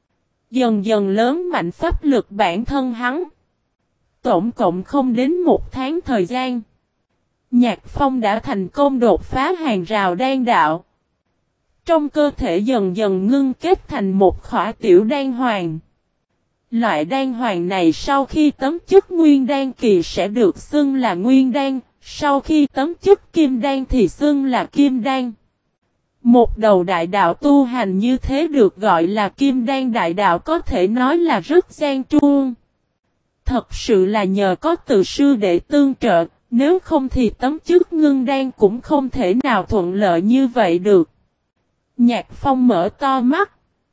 Dần dần lớn mạnh pháp lực bản thân hắn. Tổng cộng không đến một tháng thời gian. Nhạc Phong đã thành công đột phá hàng rào đan đạo. Trong cơ thể dần dần ngưng kết thành một khỏa tiểu đan hoàng. Loại đan hoàng này sau khi tấm chức nguyên đan kỳ sẽ được xưng là nguyên đan, sau khi tấm chức kim đan thì xưng là kim đan. Một đầu đại đạo tu hành như thế được gọi là kim đan đại đạo, có thể nói là rất gian truân. Thật sự là nhờ có từ sư đệ tương trợ, nếu không thì tấm chức ngưng đan cũng không thể nào thuận lợi như vậy được. Nhạc Phong mở to mắt.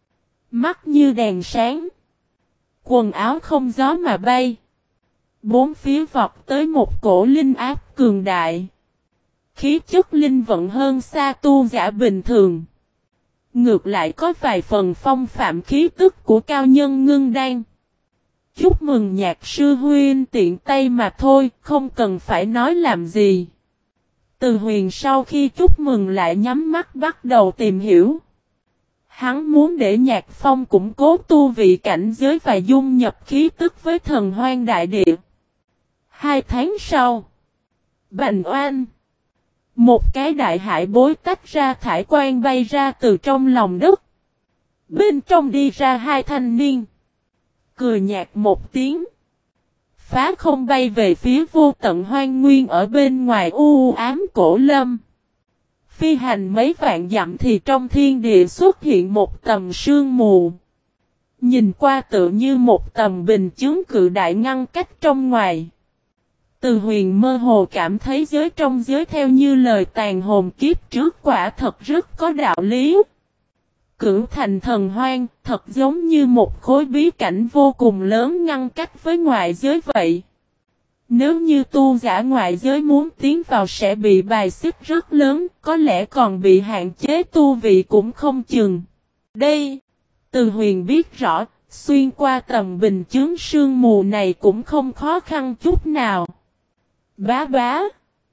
Mắt như đèn sáng. Quần áo không gió mà bay. Bốn phía vọt tới một cổ linh áp cường đại. Khí chất linh vận hơn xa tu giả bình thường. Ngược lại có vài phần phong phạm khí tức của cao nhân ngưng đan. Chúc mừng Nhạc sư huynh, tiện tay mà thôi, không cần phải nói làm gì. Từ Huyền sau khi chúc mừng lại nhắm mắt bắt đầu tìm hiểu. Hắn muốn để Nhạc Phong củng cố tu vị cảnh giới và dung nhập khí tức với thần hoang đại địa. Hai tháng sau, Bành Oanh, một cái đại hải bối tách ra thải quang bay ra từ trong lòng đất. Bên trong đi ra hai thanh niên. Cười nhạt một tiếng. Phá không bay về phía vô tận hoang nguyên ở bên ngoài u ám cổ lâm. Phi hành mấy vạn dặm thì trong thiên địa xuất hiện một tầm sương mù. Nhìn qua tựa như một tầm bình chướng cự đại ngăn cách trong ngoài. Từ Huyền mơ hồ cảm thấy giới trong giới theo như lời tàn hồn kiếp trước quả thật rất có đạo lý. Cửu thành thần hoang thật giống như một khối bí cảnh vô cùng lớn ngăn cách với ngoại giới vậy. Nếu như tu giả ngoại giới muốn tiến vào sẽ bị bài xích rất lớn, có lẽ còn bị hạn chế tu vị cũng không chừng. Đây, Từ Huyền biết rõ, xuyên qua tầm bình chướng sương mù này cũng không khó khăn chút nào. Bá bá.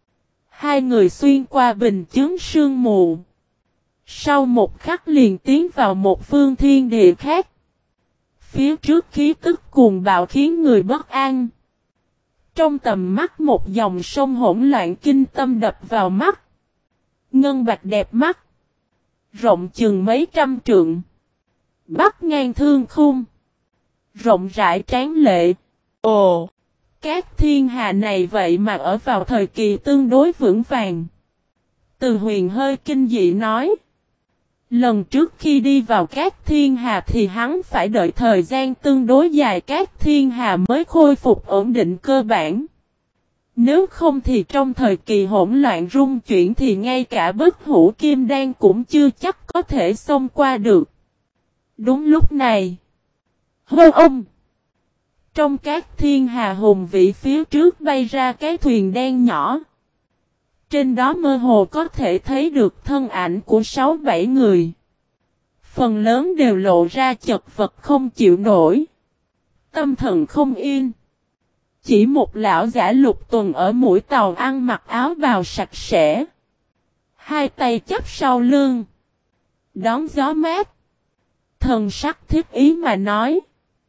Hai người xuyên qua bình chướng sương mù. Sau một khắc liền tiến vào một phương thiên địa khác. Phía trước khí tức cuồng bạo khiến người bất an. Trong tầm mắt một dòng sông hỗn loạn kinh tâm đập vào mắt. Ngân bạch đẹp mắt. Rộng chừng mấy trăm trượng. Bắc ngang thương khung. Rộng rãi tráng lệ. Ồ! Các thiên hà này vậy mà ở vào thời kỳ tương đối vững vàng. Từ Huyền hơi kinh dị nói. Lần trước khi đi vào các thiên hà thì hắn phải đợi thời gian tương đối dài các thiên hà mới khôi phục ổn định cơ bản. Nếu không thì trong thời kỳ hỗn loạn rung chuyển thì ngay cả bất hủ kim đan cũng chưa chắc có thể xông qua được. Đúng lúc này. Hô ông! Trong các thiên hà hùng vĩ phía trước bay ra cái thuyền đen nhỏ. Trên đó mơ hồ có thể thấy được thân ảnh của sáu bảy người. Phần lớn đều lộ ra chật vật không chịu nổi. Tâm thần không yên. Chỉ một lão giả Lục Tuần ở mũi tàu ăn mặc áo bào sạch sẽ. Hai tay chắp sau lưng. Đón gió mát. Thần sắc thiết ý mà nói.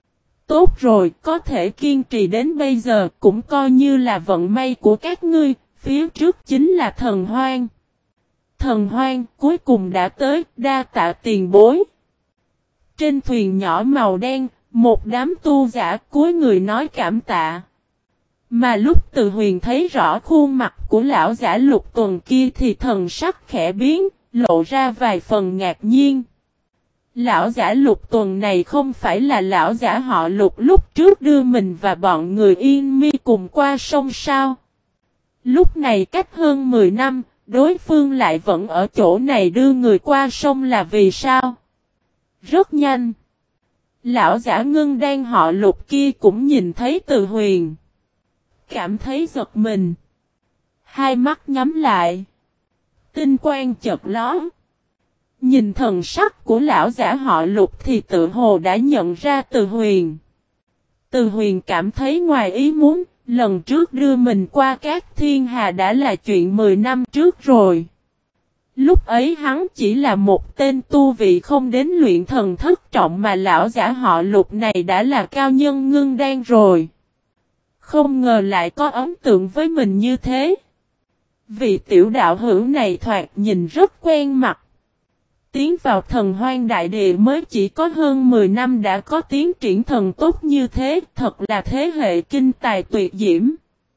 Tốt rồi, có thể kiên trì đến bây giờ cũng coi như là vận may của các ngươi, phía trước chính là thần hoang. Thần hoang cuối cùng đã tới, đa tạ tiền bối. Trên thuyền nhỏ màu đen, một đám tu giả cúi người nói cảm tạ. Mà lúc Từ Huyền thấy rõ khuôn mặt của lão giả Lục Tuần kia thì thần sắc khẽ biến, lộ ra vài phần ngạc nhiên. Lão giả Lục Tuần này không phải là lão giả họ Lục lúc trước đưa mình và bọn người Yên Mi cùng qua sông sao? Lúc này cách hơn mười năm, đối phương lại vẫn ở chỗ này đưa người qua sông là vì sao? Rất nhanh. Lão giả ngưng đang họ Lục kia cũng nhìn thấy Từ Huyền. Cảm thấy giật mình. Hai mắt nhắm lại. Tinh quang chợt lóe. Nhìn thần sắc của lão giả họ Lục thì tự hồ đã nhận ra Từ Huyền. Từ Huyền cảm thấy ngoài ý muốn, lần trước đưa mình qua các thiên hà đã là chuyện mười năm trước rồi. Lúc ấy hắn chỉ là một tên tu vị không đến luyện thần thất trọng mà lão giả họ Lục này đã là cao nhân ngưng đan rồi. Không ngờ lại có ấn tượng với mình như thế. Vị tiểu đạo hữu này thoạt nhìn rất quen mặt. Tiến vào thần hoang đại địa mới chỉ có hơn mười năm đã có tiến triển thần tốt như thế, thật là thế hệ kinh tài tuyệt diễm.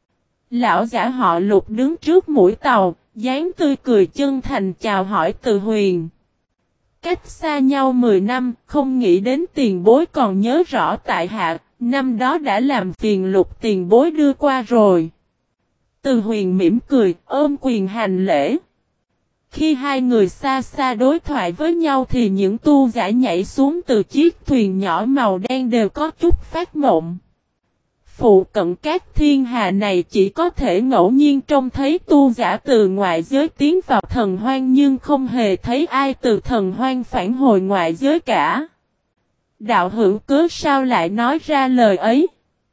Lão giả họ Lục đứng trước mũi tàu, dáng tươi cười chân thành chào hỏi Từ Huyền. Cách xa nhau mười năm, không nghĩ đến tiền bối còn nhớ rõ tại hạ, năm đó đã làm phiền Lục tiền bối đưa qua rồi. Từ Huyền mỉm cười, ôm quyền hành lễ. Khi hai người xa xa đối thoại với nhau thì những tu giả nhảy xuống từ chiếc thuyền nhỏ màu đen đều có chút phát mộng. Phụ cận các thiên hà này chỉ có thể ngẫu nhiên trông thấy tu giả từ ngoại giới tiến vào thần hoang nhưng không hề thấy ai từ thần hoang phản hồi ngoại giới cả. Đạo hữu cớ sao lại nói ra lời ấy?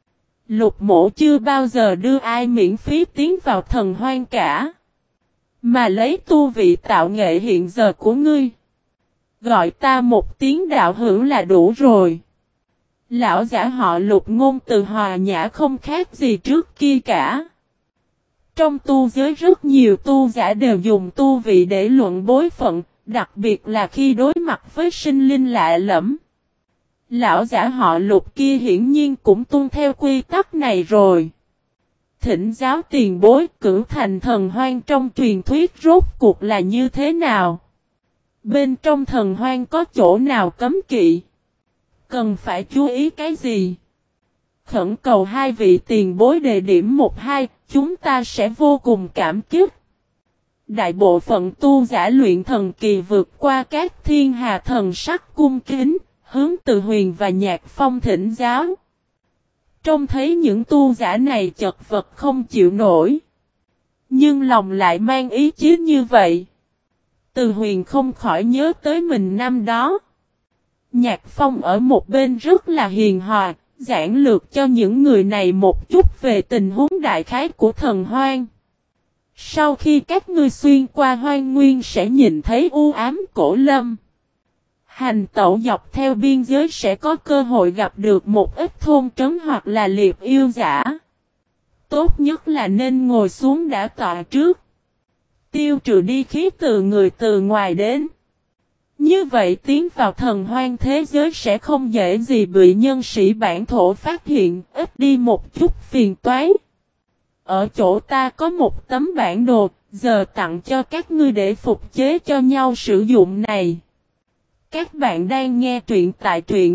Lục mổ chưa bao giờ đưa ai miễn phí tiến vào thần hoang cả. Mà lấy tu vị tạo nghệ hiện giờ của ngươi. Gọi ta một tiếng đạo hữu là đủ rồi. Lão giả họ Lục ngôn từ hòa nhã không khác gì trước kia cả. Trong tu giới rất nhiều tu giả đều dùng tu vị để luận bối phận, đặc biệt là khi đối mặt với sinh linh lạ lẫm. Lão giả họ Lục kia hiển nhiên cũng tuân theo quy tắc này rồi. Thỉnh giáo tiền bối, cửu thành thần hoang trong truyền thuyết rốt cuộc là như thế nào? Bên trong thần hoang có chỗ nào cấm kỵ? Cần phải chú ý cái gì? Khẩn cầu hai vị tiền bối đề điểm một hai, chúng ta sẽ vô cùng cảm kích. Đại bộ phận tu giả luyện thần kỳ vượt qua các thiên hà thần sắc cung kính, hướng Từ Huyền và Nhạc Phong thỉnh giáo. Trông thấy những tu giả này chật vật không chịu nổi. Nhưng lòng lại mang ý chí như vậy. Từ Huyền không khỏi nhớ tới mình năm đó. Nhạc Phong ở một bên rất là hiền hòa, giảng lược cho những người này một chút về tình huống đại khái của thần hoang. Sau khi các ngươi xuyên qua hoang nguyên sẽ nhìn thấy u ám cổ lâm. Hành tẩu dọc theo biên giới sẽ có cơ hội gặp được một ít thôn trấn hoặc là liệp yêu giả. Tốt nhất là nên ngồi xuống đã tọa trước. Tiêu trừ đi khí từ người từ ngoài đến. Như vậy tiến vào thần hoang thế giới sẽ không dễ gì bị nhân sĩ bản thổ phát hiện, ít đi một chút phiền toái. Ở chỗ ta có một tấm bản đồ, giờ tặng cho các ngươi để phục chế cho nhau sử dụng này. Các bạn đang nghe truyện tại truyện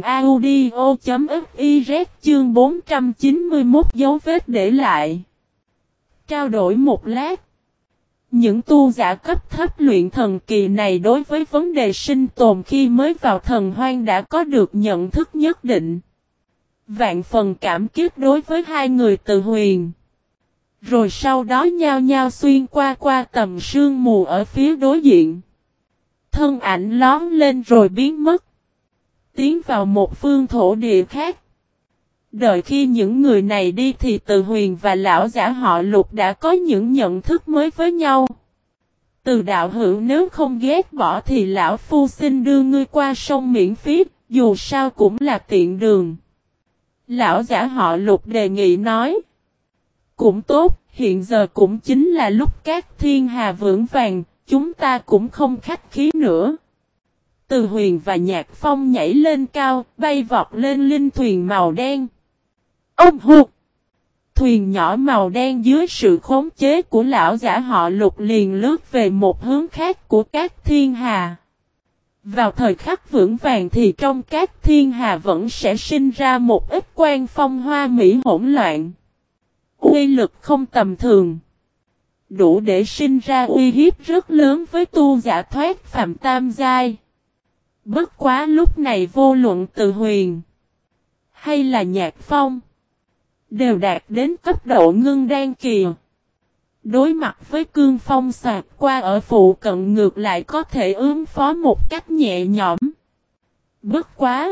audio.fiz chương bốn trăm chín mươi mốt dấu vết để lại. Trao đổi một lát. Những tu giả cấp thấp luyện thần kỳ này đối với vấn đề sinh tồn khi mới vào thần hoang đã có được nhận thức nhất định. Vạn phần cảm kích đối với hai người Từ Huyền. Rồi sau đó nhao nhao xuyên qua qua tầm sương mù ở phía đối diện. Thân ảnh lón lên rồi biến mất. Tiến vào một phương thổ địa khác. Đợi khi những người này đi thì Từ Huyền và lão giả họ Lục đã có những nhận thức mới với nhau. Từ đạo hữu nếu không ghét bỏ thì lão phu xin đưa ngươi qua sông miễn phí, dù sao cũng là tiện đường. Lão giả họ Lục đề nghị nói. Cũng tốt, hiện giờ cũng chính là lúc các thiên hà vững vàng, chúng ta cũng không khách khí nữa. Từ Huyền và Nhạc Phong nhảy lên cao, bay vọt lên linh thuyền màu đen. Ông hụt! Thuyền nhỏ màu đen dưới sự khống chế của lão giả họ Lục liền lướt về một hướng khác của các thiên hà. Vào thời khắc vững vàng thì trong các thiên hà vẫn sẽ sinh ra một ít quan phong hoa mỹ hỗn loạn. Uy lực không tầm thường. Đủ để sinh ra uy hiếp rất lớn với tu giả thoát phàm tam giai. Bất quá lúc này vô luận Từ Huyền hay là Nhạc Phong đều đạt đến cấp độ ngưng đan kỳ. Đối mặt với cương phong xạc qua ở phụ cận ngược lại có thể ứng phó một cách nhẹ nhõm. Bất quá!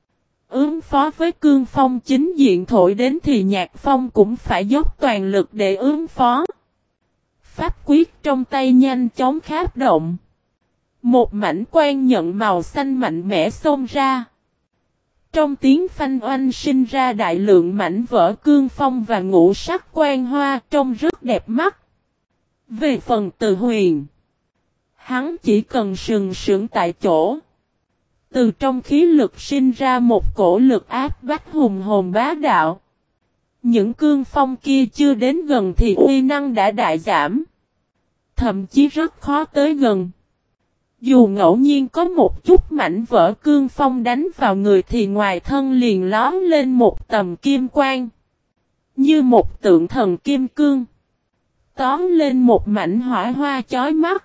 Ứng phó với cương phong chính diện thổi đến thì Nhạc Phong cũng phải dốc toàn lực để ứng phó. Pháp quyết trong tay nhanh chóng kháp động. Một mảnh quan nhận màu xanh mạnh mẽ xông ra. Trong tiếng phanh oanh sinh ra đại lượng mảnh vỡ cương phong và ngũ sắc quan hoa trông rất đẹp mắt. Về phần Từ Huyền Hắn chỉ cần sừng sững tại chỗ. Từ trong khí lực sinh ra một cổ lực áp bách hùng hồn bá đạo. Những cương phong kia chưa đến gần thì uy năng đã đại giảm. Thậm chí rất khó tới gần. Dù ngẫu nhiên có một chút mảnh vỡ cương phong đánh vào người thì ngoài thân liền lóm lên một tầm kim quang. Như một tượng thần kim cương. Tóm lên một mảnh hỏa hoa chói mắt.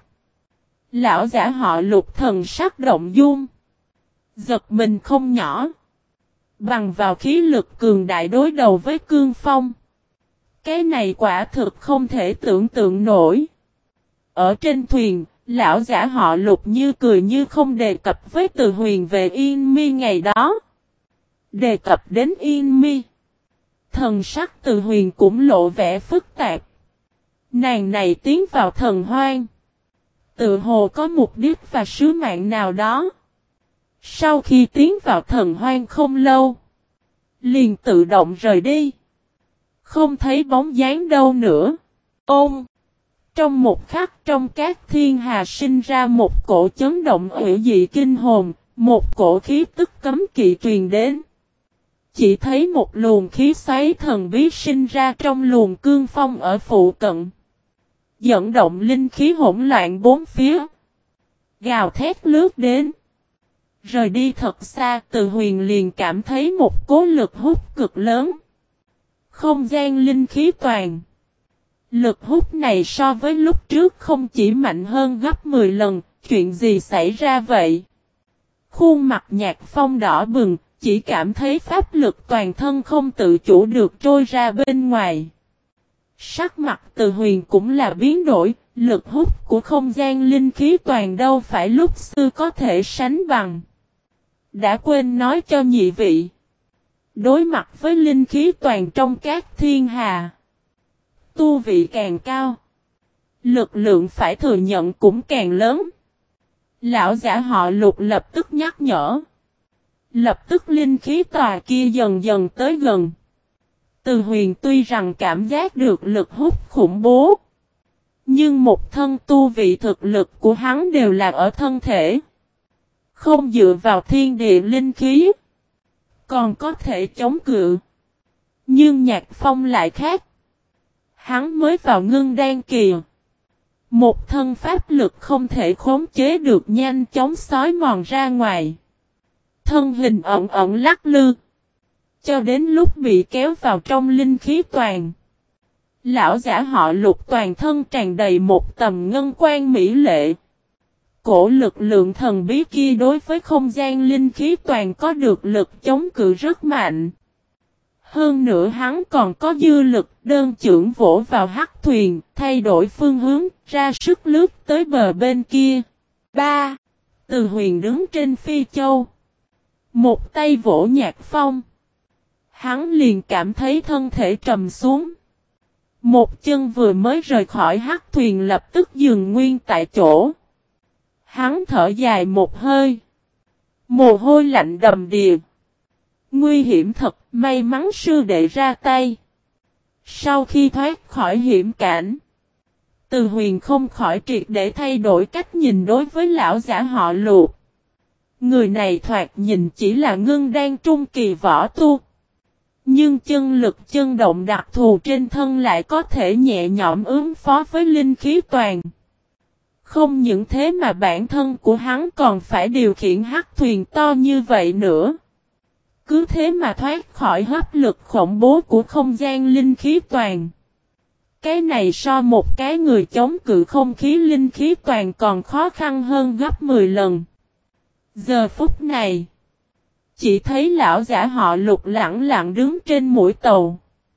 Lão giả họ Lục thần sắc động dung. Giật mình không nhỏ. Bằng vào khí lực cường đại đối đầu với cương phong. Cái này quả thực không thể tưởng tượng nổi. Ở trên thuyền, lão giả họ Lục như cười như không đề cập với Từ Huyền về Yên Mi ngày đó. Đề cập đến Yên Mi. Thần sắc Từ Huyền cũng lộ vẻ phức tạp. Nàng này tiến vào thần hoang. Tự hồ có mục đích và sứ mạng nào đó. Sau khi tiến vào thần hoang không lâu. Liền tự động rời đi. Không thấy bóng dáng đâu nữa. Ôm. Trong một khắc trong các thiên hà sinh ra một cổ chấn động hủy dị kinh hồn. Một cổ khí tức cấm kỵ truyền đến. Chỉ thấy một luồng khí xoáy thần bí sinh ra trong luồng cương phong ở phụ cận. Dẫn động linh khí hỗn loạn bốn phía. Gào thét lướt đến. Rời đi thật xa, Từ Huyền liền cảm thấy một cố lực hút cực lớn. Không gian linh khí toàn. Lực hút này so với lúc trước không chỉ mạnh hơn gấp mười lần, chuyện gì xảy ra vậy? Khuôn mặt Nhạc Phong đỏ bừng, chỉ cảm thấy pháp lực toàn thân không tự chủ được trôi ra bên ngoài. Sắc mặt Từ Huyền cũng là biến đổi, lực hút của không gian linh khí toàn đâu phải lúc xưa có thể sánh bằng. Đã quên nói cho nhị vị. Đối mặt với linh khí toàn trong các thiên hà. Tu vị càng cao. Lực lượng phải thừa nhận cũng càng lớn. Lão giả họ Lục lập tức nhắc nhở. Lập tức linh khí tòa kia dần dần tới gần. Từ Huyền tuy rằng cảm giác được lực hút khủng bố. Nhưng một thân tu vị thực lực của hắn đều là ở thân thể. Không dựa vào thiên địa linh khí. Còn có thể chống cự. Nhưng Nhạc Phong lại khác. Hắn mới vào ngưng đan kỳ. Một thân pháp lực không thể khống chế được nhanh chóng xói mòn ra ngoài. Thân hình ẩn ẩn lắc lư. Cho đến lúc bị kéo vào trong linh khí toàn. Lão giả họ Lục toàn thân tràn đầy một tầm ngân quan mỹ lệ. Cổ lực lượng thần bí kia đối với không gian linh khí toàn có được lực chống cự rất mạnh. Hơn nữa hắn còn có dư lực đơn chưởng vỗ vào hắc thuyền, thay đổi phương hướng, ra sức lướt tới bờ bên kia. ba. Từ Huyền đứng trên phi châu. Một tay vỗ Nhạc Phong. Hắn liền cảm thấy thân thể trầm xuống. Một chân vừa mới rời khỏi hắc thuyền lập tức dừng nguyên tại chỗ. Hắn thở dài một hơi. Mồ hôi lạnh đầm đìa. Nguy hiểm thật, may mắn sư đệ ra tay. Sau khi thoát khỏi hiểm cảnh, Từ Huyền không khỏi triệt để thay đổi cách nhìn đối với lão giả họ Lục. Người này thoạt nhìn chỉ là ngưng đan trung kỳ võ tu. Nhưng chân lực chân động đặc thù trên thân lại có thể nhẹ nhõm ứng phó với linh khí toàn. Không những thế mà bản thân của hắn còn phải điều khiển hắc thuyền to như vậy nữa. Cứ thế mà thoát khỏi hấp lực khủng bố của không gian linh khí toàn. Cái này so một cái người chống cự không khí linh khí toàn còn khó khăn hơn gấp mười lần. Giờ phút này, chỉ thấy lão giả họ Lục lẳng lặng đứng trên mũi tàu.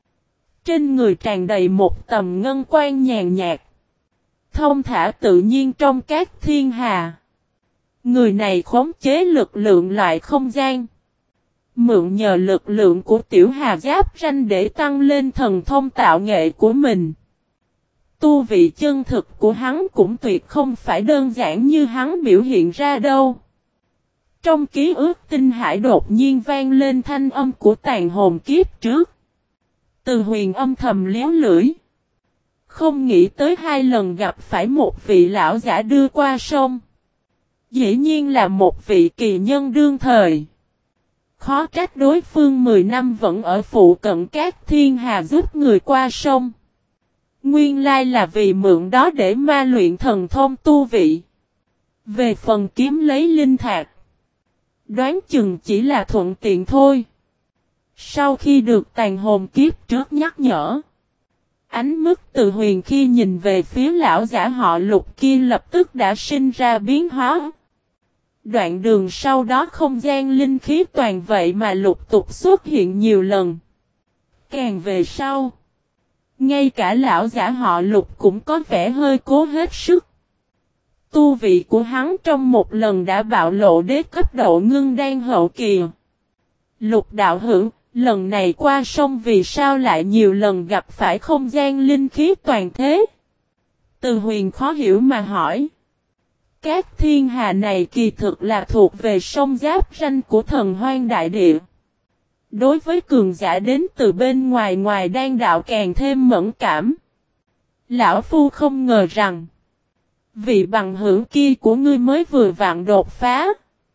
Trên người tràn đầy một tầm ngân quan nhàn nhạt. Thông thả tự nhiên trong các thiên hà. Người này khống chế lực lượng loại không gian. Mượn nhờ lực lượng của tiểu hà giáp ranh để tăng lên thần thông tạo nghệ của mình. Tu vị chân thực của hắn cũng tuyệt không phải đơn giản như hắn biểu hiện ra đâu. Trong ký ức tinh hải đột nhiên vang lên thanh âm của tàn hồn kiếp trước. Từ Huyền âm thầm liếu lưỡi. Không nghĩ tới hai lần gặp phải một vị lão giả đưa qua sông. Dĩ nhiên là một vị kỳ nhân đương thời. Khó trách đối phương mười năm vẫn ở phụ cận các thiên hà giúp người qua sông. Nguyên lai là vì mượn đó để ma luyện thần thông tu vị. Về phần kiếm lấy linh thạch, đoán chừng chỉ là thuận tiện thôi. Sau khi được tàn hồn kiếp trước nhắc nhở, ánh mức từ huyền khi nhìn về phía lão giả họ Lục kia lập tức đã sinh ra biến hóa. Đoạn đường sau đó không gian linh khí toàn vậy mà lục tục xuất hiện nhiều lần. Càng về sau, ngay cả lão giả họ Lục cũng có vẻ hơi cố hết sức. Tu vị của hắn trong một lần đã bạo lộ đế cấp độ ngưng đan hậu kỳ. Lục đạo hữu, lần này qua sông vì sao lại nhiều lần gặp phải không gian linh khí toàn thế? Từ huyền khó hiểu mà hỏi. Các thiên hà này kỳ thực là thuộc về sông giáp ranh của thần hoang đại địa. Đối với cường giả đến từ bên ngoài ngoài đan đạo càng thêm mẫn cảm. Lão Phu không ngờ rằng vị bằng hữu kia của ngươi mới vừa vặn đột phá.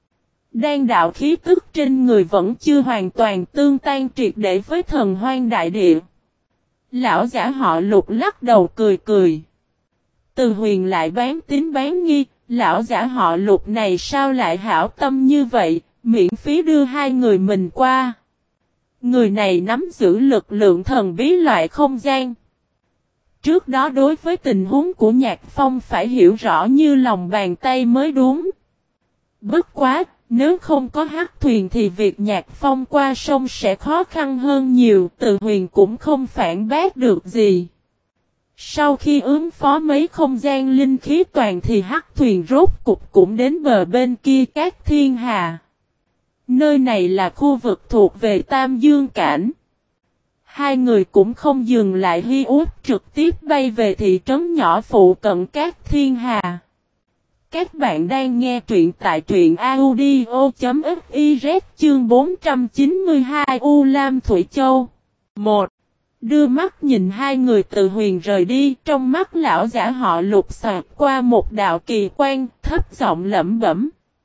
Đan đạo khí tức trên người vẫn chưa hoàn toàn tương tan triệt để với thần hoang đại địa. Lão giả họ Lục lắc đầu cười cười. Từ huyền lại bán tín bán nghi. Lão giả họ Lục này sao lại hảo tâm như vậy, miễn phí đưa hai người mình qua. Người này nắm giữ lực lượng thần bí loại không gian. Trước đó đối với tình huống của Nhạc Phong phải hiểu rõ như lòng bàn tay mới đúng. Bất quá, nếu không có hắc thuyền thì việc Nhạc Phong qua sông sẽ khó khăn hơn nhiều, Từ huyền cũng không phản bác được gì. Sau khi ứng phó mấy không gian linh khí toàn thì hắc thuyền rốt cục cũng đến bờ bên kia các thiên hà. Nơi này là khu vực thuộc về Tam Dương Cảnh. Hai người cũng không dừng lại hi út trực tiếp bay về thị trấn nhỏ phụ cận các thiên hà. Các bạn đang nghe truyện tại truyện audio.fiz chương bốn trăm chín mươi hai U Lam Thủy Châu. một. Đưa mắt nhìn hai người từ huyền rời đi, trong mắt lão giả họ Lục xoạt qua một đạo kỳ quan, thấp giọng lẩm bẩm.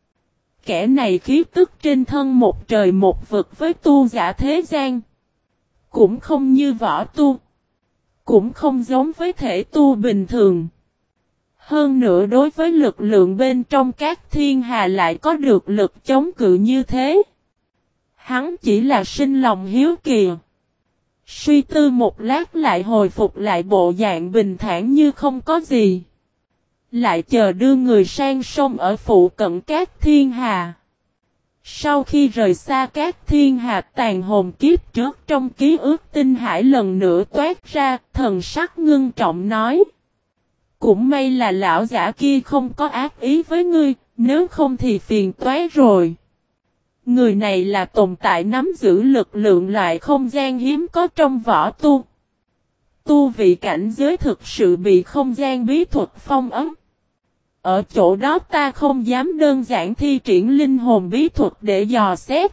Kẻ này khí tức trên thân một trời một vực với tu giả thế gian. Cũng không như võ tu. Cũng không giống với thể tu bình thường. Hơn nữa đối với lực lượng bên trong các thiên hà lại có được lực chống cự như thế. Hắn chỉ là sinh lòng hiếu kỳ. Suy tư một lát lại hồi phục lại bộ dạng bình thản như không có gì. Lại chờ đưa người sang sông ở phụ cận các thiên hà. Sau khi rời xa các thiên hà tàn hồn kiếp trước trong ký ức tinh hải lần nữa toát ra, thần sắc ngưng trọng nói. Cũng may là lão giả kia không có ác ý với ngươi, nếu không thì phiền toái rồi. Người này là tồn tại nắm giữ lực lượng loại không gian hiếm có trong võ tu. Tu vị cảnh giới thực sự bị không gian bí thuật phong ấn. Ở chỗ đó ta không dám đơn giản thi triển linh hồn bí thuật để dò xét.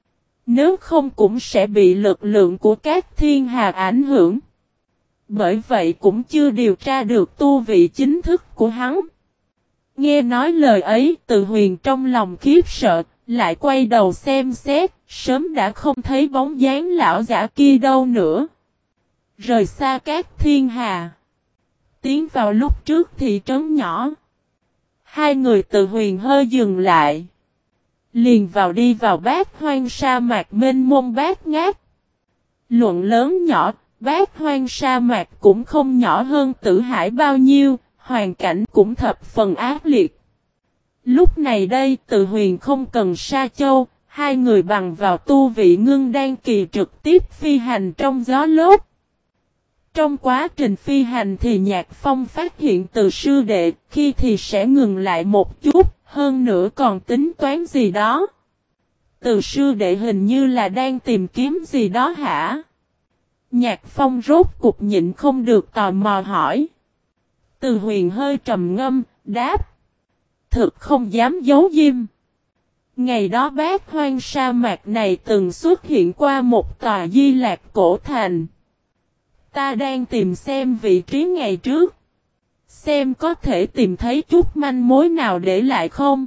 Nếu không cũng sẽ bị lực lượng của các thiên hà ảnh hưởng. Bởi vậy cũng chưa điều tra được tu vị chính thức của hắn. Nghe nói lời ấy, Từ huyền trong lòng khiếp sợ, lại quay đầu xem xét, sớm đã không thấy bóng dáng lão giả kia đâu nữa. Rời xa các thiên hà. Tiến vào lúc trước thị trấn nhỏ. Hai người Từ huyền hơi dừng lại. Liền vào đi vào bát hoang sa mạc mênh mông bát ngát. Luận lớn nhỏ, bát hoang sa mạc cũng không nhỏ hơn Tử Hải bao nhiêu, hoàn cảnh cũng thập phần ác liệt. Lúc này đây Từ huyền không cần Sa Châu, hai người bằng vào tu vị ngưng đan kỳ trực tiếp phi hành trong gió lốt. Trong quá trình phi hành thì Nhạc Phong phát hiện Từ sư đệ, khi thì sẽ ngừng lại một chút, hơn nữa còn tính toán gì đó. Từ sư đệ hình như là đang tìm kiếm gì đó hả? Nhạc Phong rốt cục nhịn không được tò mò hỏi. Từ huyền hơi trầm ngâm, đáp. Thực không dám giấu diêm. Ngày đó bát hoang sa mạc này từng xuất hiện qua một tòa Di Lạc cổ thành. Ta đang tìm xem vị trí ngày trước. Xem có thể tìm thấy chút manh mối nào để lại không?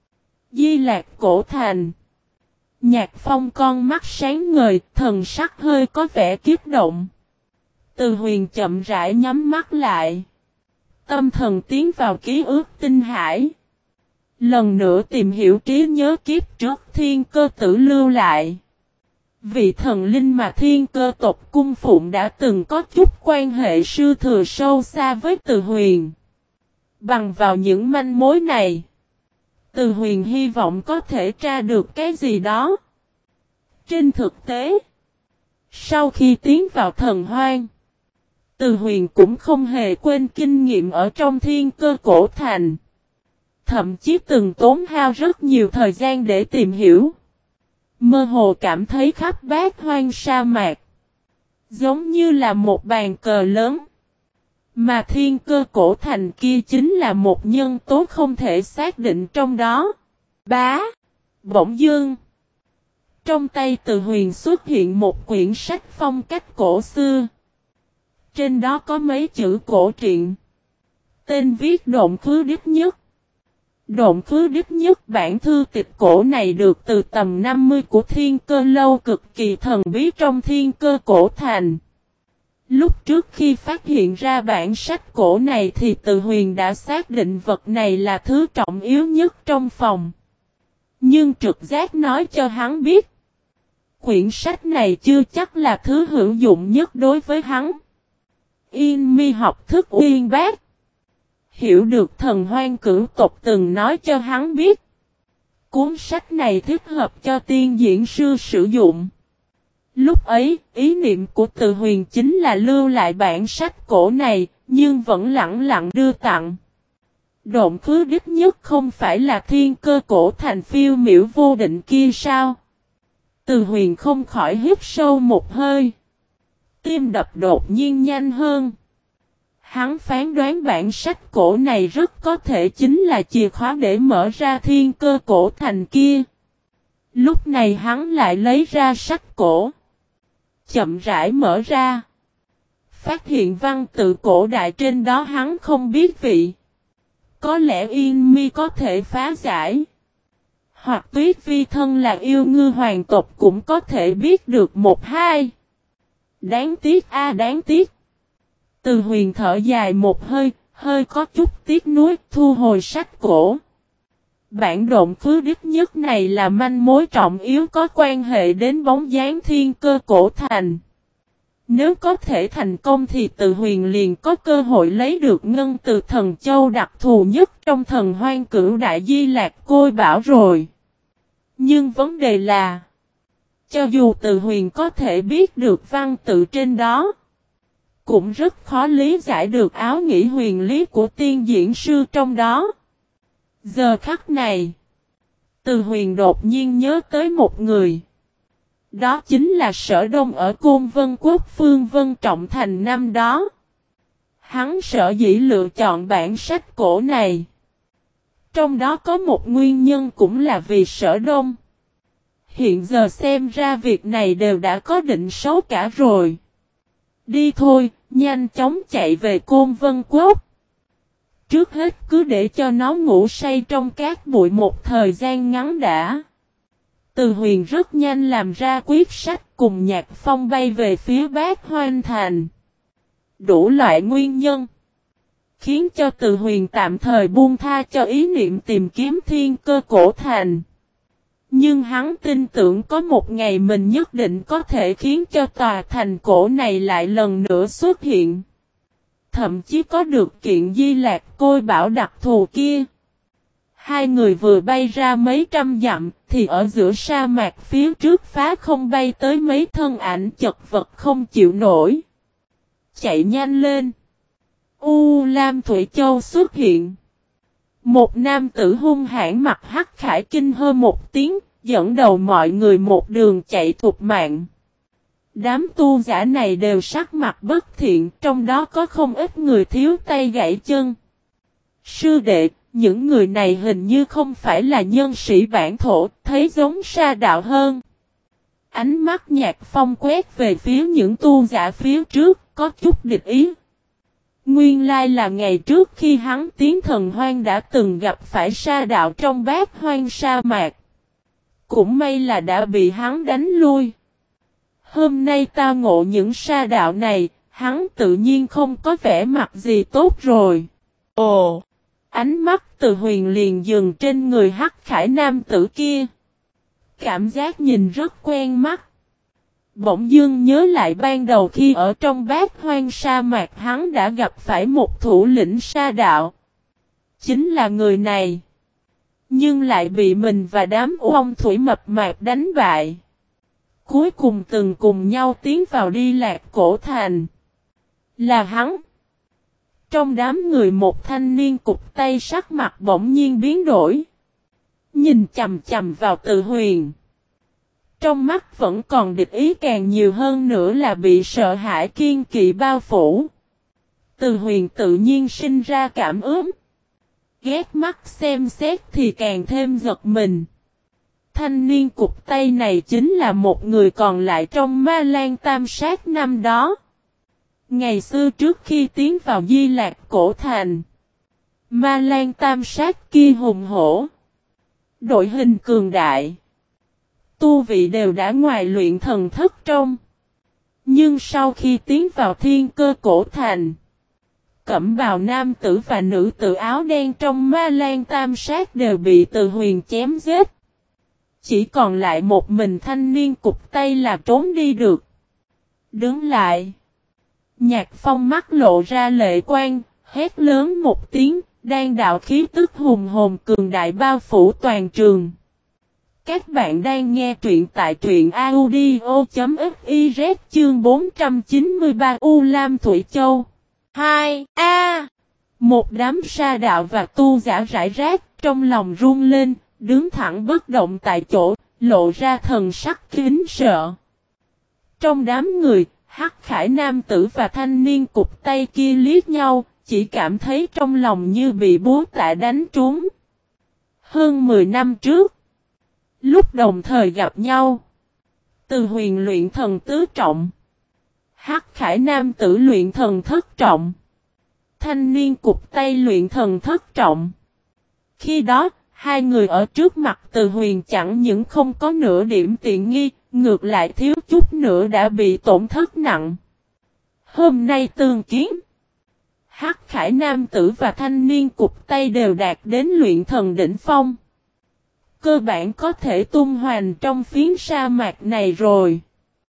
Di Lạc Cổ Thành. Nhạc Phong con mắt sáng ngời, thần sắc hơi có vẻ kích động. Từ Huyền chậm rãi nhắm mắt lại. Tâm thần tiến vào ký ức tinh hải. Lần nữa tìm hiểu trí nhớ kiếp trước thiên cơ tử lưu lại. Vị thần linh mà thiên cơ tộc cung phụng đã từng có chút quan hệ sư thừa sâu xa với Từ Huyền. Bằng vào những manh mối này, Từ Huyền hy vọng có thể tra được cái gì đó. Trên thực tế, sau khi tiến vào thần hoang, Từ Huyền cũng không hề quên kinh nghiệm ở trong thiên cơ cổ thành. Thậm chí từng tốn hao rất nhiều thời gian để tìm hiểu. Mơ hồ cảm thấy khắp bát hoang sa mạc, giống như là một bàn cờ lớn. Mà thiên cơ cổ thành kia chính là một nhân tố không thể xác định trong đó. Bá! Bỗng dưng! Trong tay Từ Huyền xuất hiện một quyển sách phong cách cổ xưa. Trên đó có mấy chữ cổ truyện. Tên viết Độn Khứ Đích Nhất. Độn Khứ Đích Nhất bản thư tịch cổ này được từ tầm năm mươi của thiên cơ lâu cực kỳ thần bí trong thiên cơ cổ thành. Lúc trước khi phát hiện ra bản sách cổ này thì Từ Huyền đã xác định vật này là thứ trọng yếu nhất trong phòng. Nhưng trực giác nói cho hắn biết, quyển sách này chưa chắc là thứ hữu dụng nhất đối với hắn. Yên mi học thức uyên bác. Hiểu được thần hoang cửu tộc từng nói cho hắn biết. Cuốn sách này thích hợp cho tiên diễn sư sử dụng. Lúc ấy, ý niệm của Từ Huyền chính là lưu lại bản sách cổ này, nhưng vẫn lặng lặng đưa tặng. Độn Khứ Đích Nhất không phải là thiên cơ cổ thành phiêu miểu vô định kia sao? Từ Huyền không khỏi hít sâu một hơi. Tim đập đột nhiên nhanh hơn. Hắn phán đoán bản sách cổ này rất có thể chính là chìa khóa để mở ra thiên cơ cổ thành kia. Lúc này hắn lại lấy ra sách cổ. Chậm rãi mở ra. Phát hiện văn tự cổ đại trên đó hắn không biết vị. Có lẽ Yên Mi có thể phá giải. Hoặc Tuyết Vi thân là yêu ngư hoàng tộc cũng có thể biết được một hai. Đáng tiếc a à, đáng tiếc. Từ Huyền thở dài một hơi, hơi có chút tiếc nuối thu hồi sách cổ. Bản Độn Khứ Đích Nhất này là manh mối trọng yếu có quan hệ đến bóng dáng thiên cơ cổ thành. Nếu có thể thành công thì Từ Huyền liền có cơ hội lấy được ngân từ thần châu đặc thù nhất trong thần hoang cửu đại Di Lạc Côi Bảo rồi. Nhưng vấn đề là, cho dù Từ Huyền có thể biết được văn tự trên đó, cũng rất khó lý giải được áo nghĩa huyền lý của tiên diễn sư trong đó. Giờ khắc này, Từ Huyền đột nhiên nhớ tới một người. Đó chính là Sở Đông ở Côn Vân Quốc Phương Vân Trọng Thành năm đó. Hắn sở dĩ lựa chọn bản sách cổ này. Trong đó có một nguyên nhân cũng là vì Sở Đông. Hiện giờ xem ra việc này đều đã có định số cả rồi. Đi thôi, nhanh chóng chạy về Côn Vân Quốc. Trước hết cứ để cho nó ngủ say trong cát bụi một thời gian ngắn đã. Từ Huyền rất nhanh làm ra quyết sách cùng Nhạc Phong bay về phía Bát Hoang Thành. Đủ loại nguyên nhân khiến cho Từ Huyền tạm thời buông tha cho ý niệm tìm kiếm thiên cơ cổ thành. Nhưng hắn tin tưởng có một ngày mình nhất định có thể khiến cho tòa thành cổ này lại lần nữa xuất hiện. Thậm chí có được kiện Di Lạc Côi Bảo đặc thù kia. Hai người vừa bay ra mấy trăm dặm thì ở giữa sa mạc phía trước phá không bay tới mấy thân ảnh chật vật không chịu nổi. Chạy nhanh lên. U Lam Thủy Châu xuất hiện. Một nam tử hung hãn mặt hắc khải kinh hơ một tiếng, dẫn đầu mọi người một đường chạy thục mạng. Đám tu giả này đều sắc mặt bất thiện, trong đó có không ít người thiếu tay gãy chân. Sư đệ, những người này hình như không phải là nhân sĩ bản thổ, thấy giống sa đạo hơn. Ánh mắt Nhạc Phong quét về phía những tu giả phía trước, có chút địch ý. Nguyên lai là ngày trước khi hắn tiến thần hoang đã từng gặp phải sa đạo trong bát hoang sa mạc. Cũng may là đã bị hắn đánh lui. Hôm nay ta ngộ những sa đạo này, hắn tự nhiên không có vẻ mặt gì tốt rồi. Ồ! Ánh mắt Từ Huyền liền dừng trên người Hắc Khải nam tử kia. Cảm giác nhìn rất quen mắt. Bỗng dưng nhớ lại ban đầu khi ở trong bát hoang sa mạc hắn đã gặp phải một thủ lĩnh sa đạo. Chính là người này. Nhưng lại bị mình và đám ông thủy mập mạp đánh bại. Cuối cùng từng cùng nhau tiến vào Đi Lạc Cổ Thành. Là hắn. Trong đám người một thanh niên cụt tay sắc mặt bỗng nhiên biến đổi. Nhìn chầm chầm vào Từ Huyền. Trong mắt vẫn còn địch ý, càng nhiều hơn nữa là bị sợ hãi kiên kỵ bao phủ. Từ Huyền tự nhiên sinh ra cảm ướm. Ghét mắt xem xét thì càng thêm giật mình. Thanh niên cụt tay này chính là một người còn lại trong Ma Lan Tam Sát năm đó. Ngày xưa trước khi tiến vào Di Lạc Cổ Thành, Ma Lan Tam Sát kia hùng hổ, đội hình cường đại, tu vị đều đã ngoài luyện thần thất trong. Nhưng sau khi tiến vào Thiên Cơ Cổ Thành, cẩm bào nam tử và nữ tử áo đen trong Ma Lan Tam Sát đều bị Từ Huyền chém giết. Chỉ còn lại một mình thanh niên cụt tay là trốn đi được. Đứng lại. Nhạc Phong mắt lộ ra lệ quan, hét lớn một tiếng, đang đạo khí tức hùng hồn cường đại bao phủ toàn trường. Các bạn đang nghe truyện tại truyện audio.fiz chương bốn trăm chín mươi ba U Lam Thủy Châu. hai A. Một đám sa đạo và tu giả rải rác, trong lòng run lên, đứng thẳng bất động tại chỗ, lộ ra thần sắc kính sợ. Trong đám người, Hắc Khải nam tử và thanh niên cụt tay kia liếc nhau, chỉ cảm thấy trong lòng như bị búa tạ đánh trúng. Hơn mười năm trước, lúc đồng thời gặp nhau, Từ Huyền luyện thần tứ trọng, Hắc Khải nam tử luyện thần thất trọng, thanh niên cụt tay luyện thần thất trọng. Khi đó, hai người ở trước mặt Từ Huyền chẳng những không có nửa điểm tiện nghi, ngược lại thiếu chút nữa đã bị tổn thất nặng. Hôm nay tương kiến, Hắc Khải nam tử và thanh niên cụt tay đều đạt đến luyện thần đỉnh phong. Cơ bản có thể tung hoành trong phiến sa mạc này rồi.